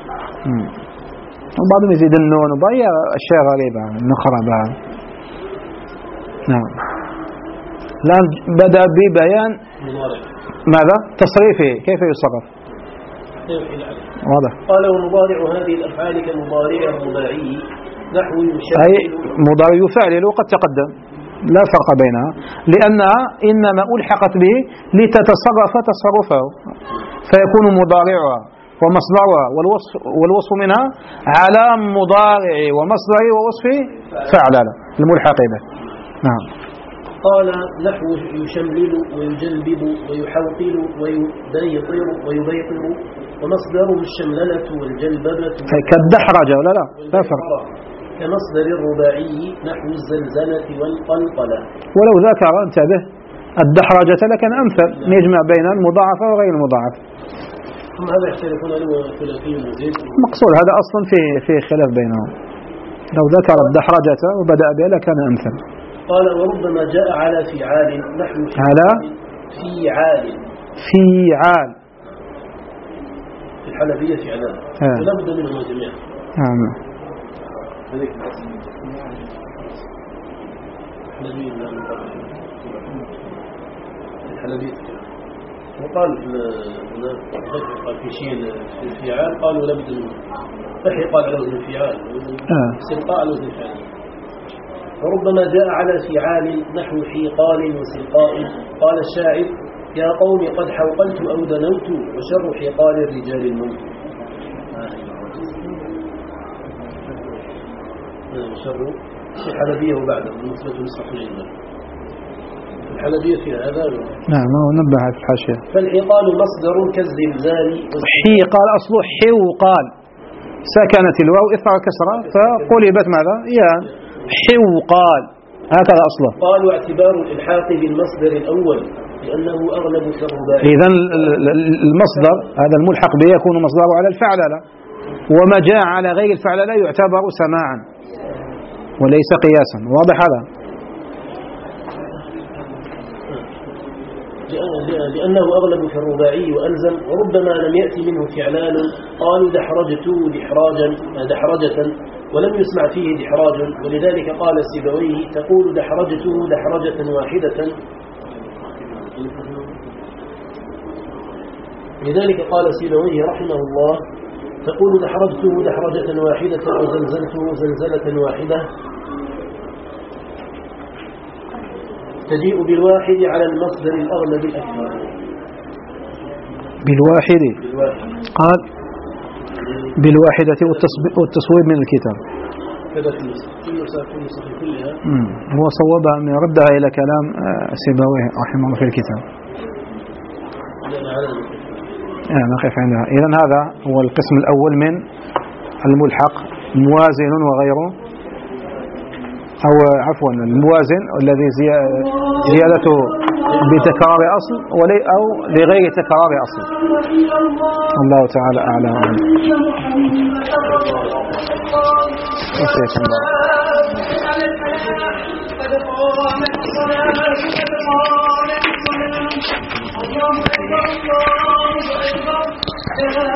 وبعضهم يزيد النون، وبعض أشياء غريبة نخرة بعض. نعم. الآن بدأ ببيان ماذا؟ تصريفه كيف يصرف. واضح. قال ومضارع هذه الأفعال كمضارع الرباعي نحو يشمل. أي مضارع يفعل وقد تقدم لا فرق بينها، لأنها إنما ألحقت به لتتصرف تصرفه، فيكون مضارعها ومصدرها والوصف, والوصف منها على مضارع ومصدر ووصف فعل الملحق به. نعم. قال نحو يشمل ويجلبب ويحوقل ويديطر ويبيطر، ومصدره الشمللة والجلببة كالدحرجة ولا لا؟ لا فرق. كمصدر الرباعي نحو الزلزلة والقلقلة. ولو ذكر انتبه الدحرجة لكن أمثل نجمع بين المضاعفة وغير المضاعفة. هم هذا يختلفون له ثلاثي وزيد. مقصود هذا أصلا في في خلاف بينهم. لو ذكر الدحرجة وبدأ بها لكان أمثل. قال وربما جاء على فعال نحو على فعال فعال في الحلبية فعلان ولا بد منهم جميعا. نعم. هذيك الحلبية وقال قال في شيء في الفعال قالوا ولا بد منه. فحي قال على وزن الفعال سلقاء على وزن الفعال. وربما جاء على فعال نحو حيقال وسلقاء. قال الشاعر يا قوم قد حوقلت أو دنوت وشر حيقال الرجال الموت. شر في حلبية وبعده بالنسبة لنسخة العلم الحلبية في هذا. نعم هو نبه في الحاشية. فالحيقال مصدر كالزلزال. حيقال أصله حوقال سكنت الواو إثر كسرة فقلبت ماذا؟ يا حوقال هكذا أصله. قالوا اعتبار الإلحاق بالمصدر الأول لأنه أغلب في الرباعي. إذن المصدر هذا الملحق به يكون مصدره على الفعللة، وما جاء على غير الفعللة يعتبر سماعا وليس قياسا. واضح هذا؟ لأنه أغلب في الرباعي وألزم. وربما لم يأتي منه فعلان قالوا دحرجته دحراجا دحرجة ولم يسمع فيه دحراج، ولذلك قال سيبويه تقول دحرجته دحرجة واحدة. لذلك قال سيبويه رحمه الله تقول دحرجته دحرجة واحدة وزلزلته زلزلة واحدة. تجيء بالواحد على المصدر الأغلب الأكثر. بالواحد قال بالواحدة والتصويب من الكتاب. كذا في النسخ كلها. هو صوبها من ردها إلى كلام سيبويه رحمه الله في الكتاب. آه نقف عندها. إذن هذا هو القسم الأول من الملحق موازن وغيره أو عفوا الموازن الذي زيادته بتكرار أصل أو لغير تكرار أصل. الله تعالى أعلى وأعلم. وفيكم الله.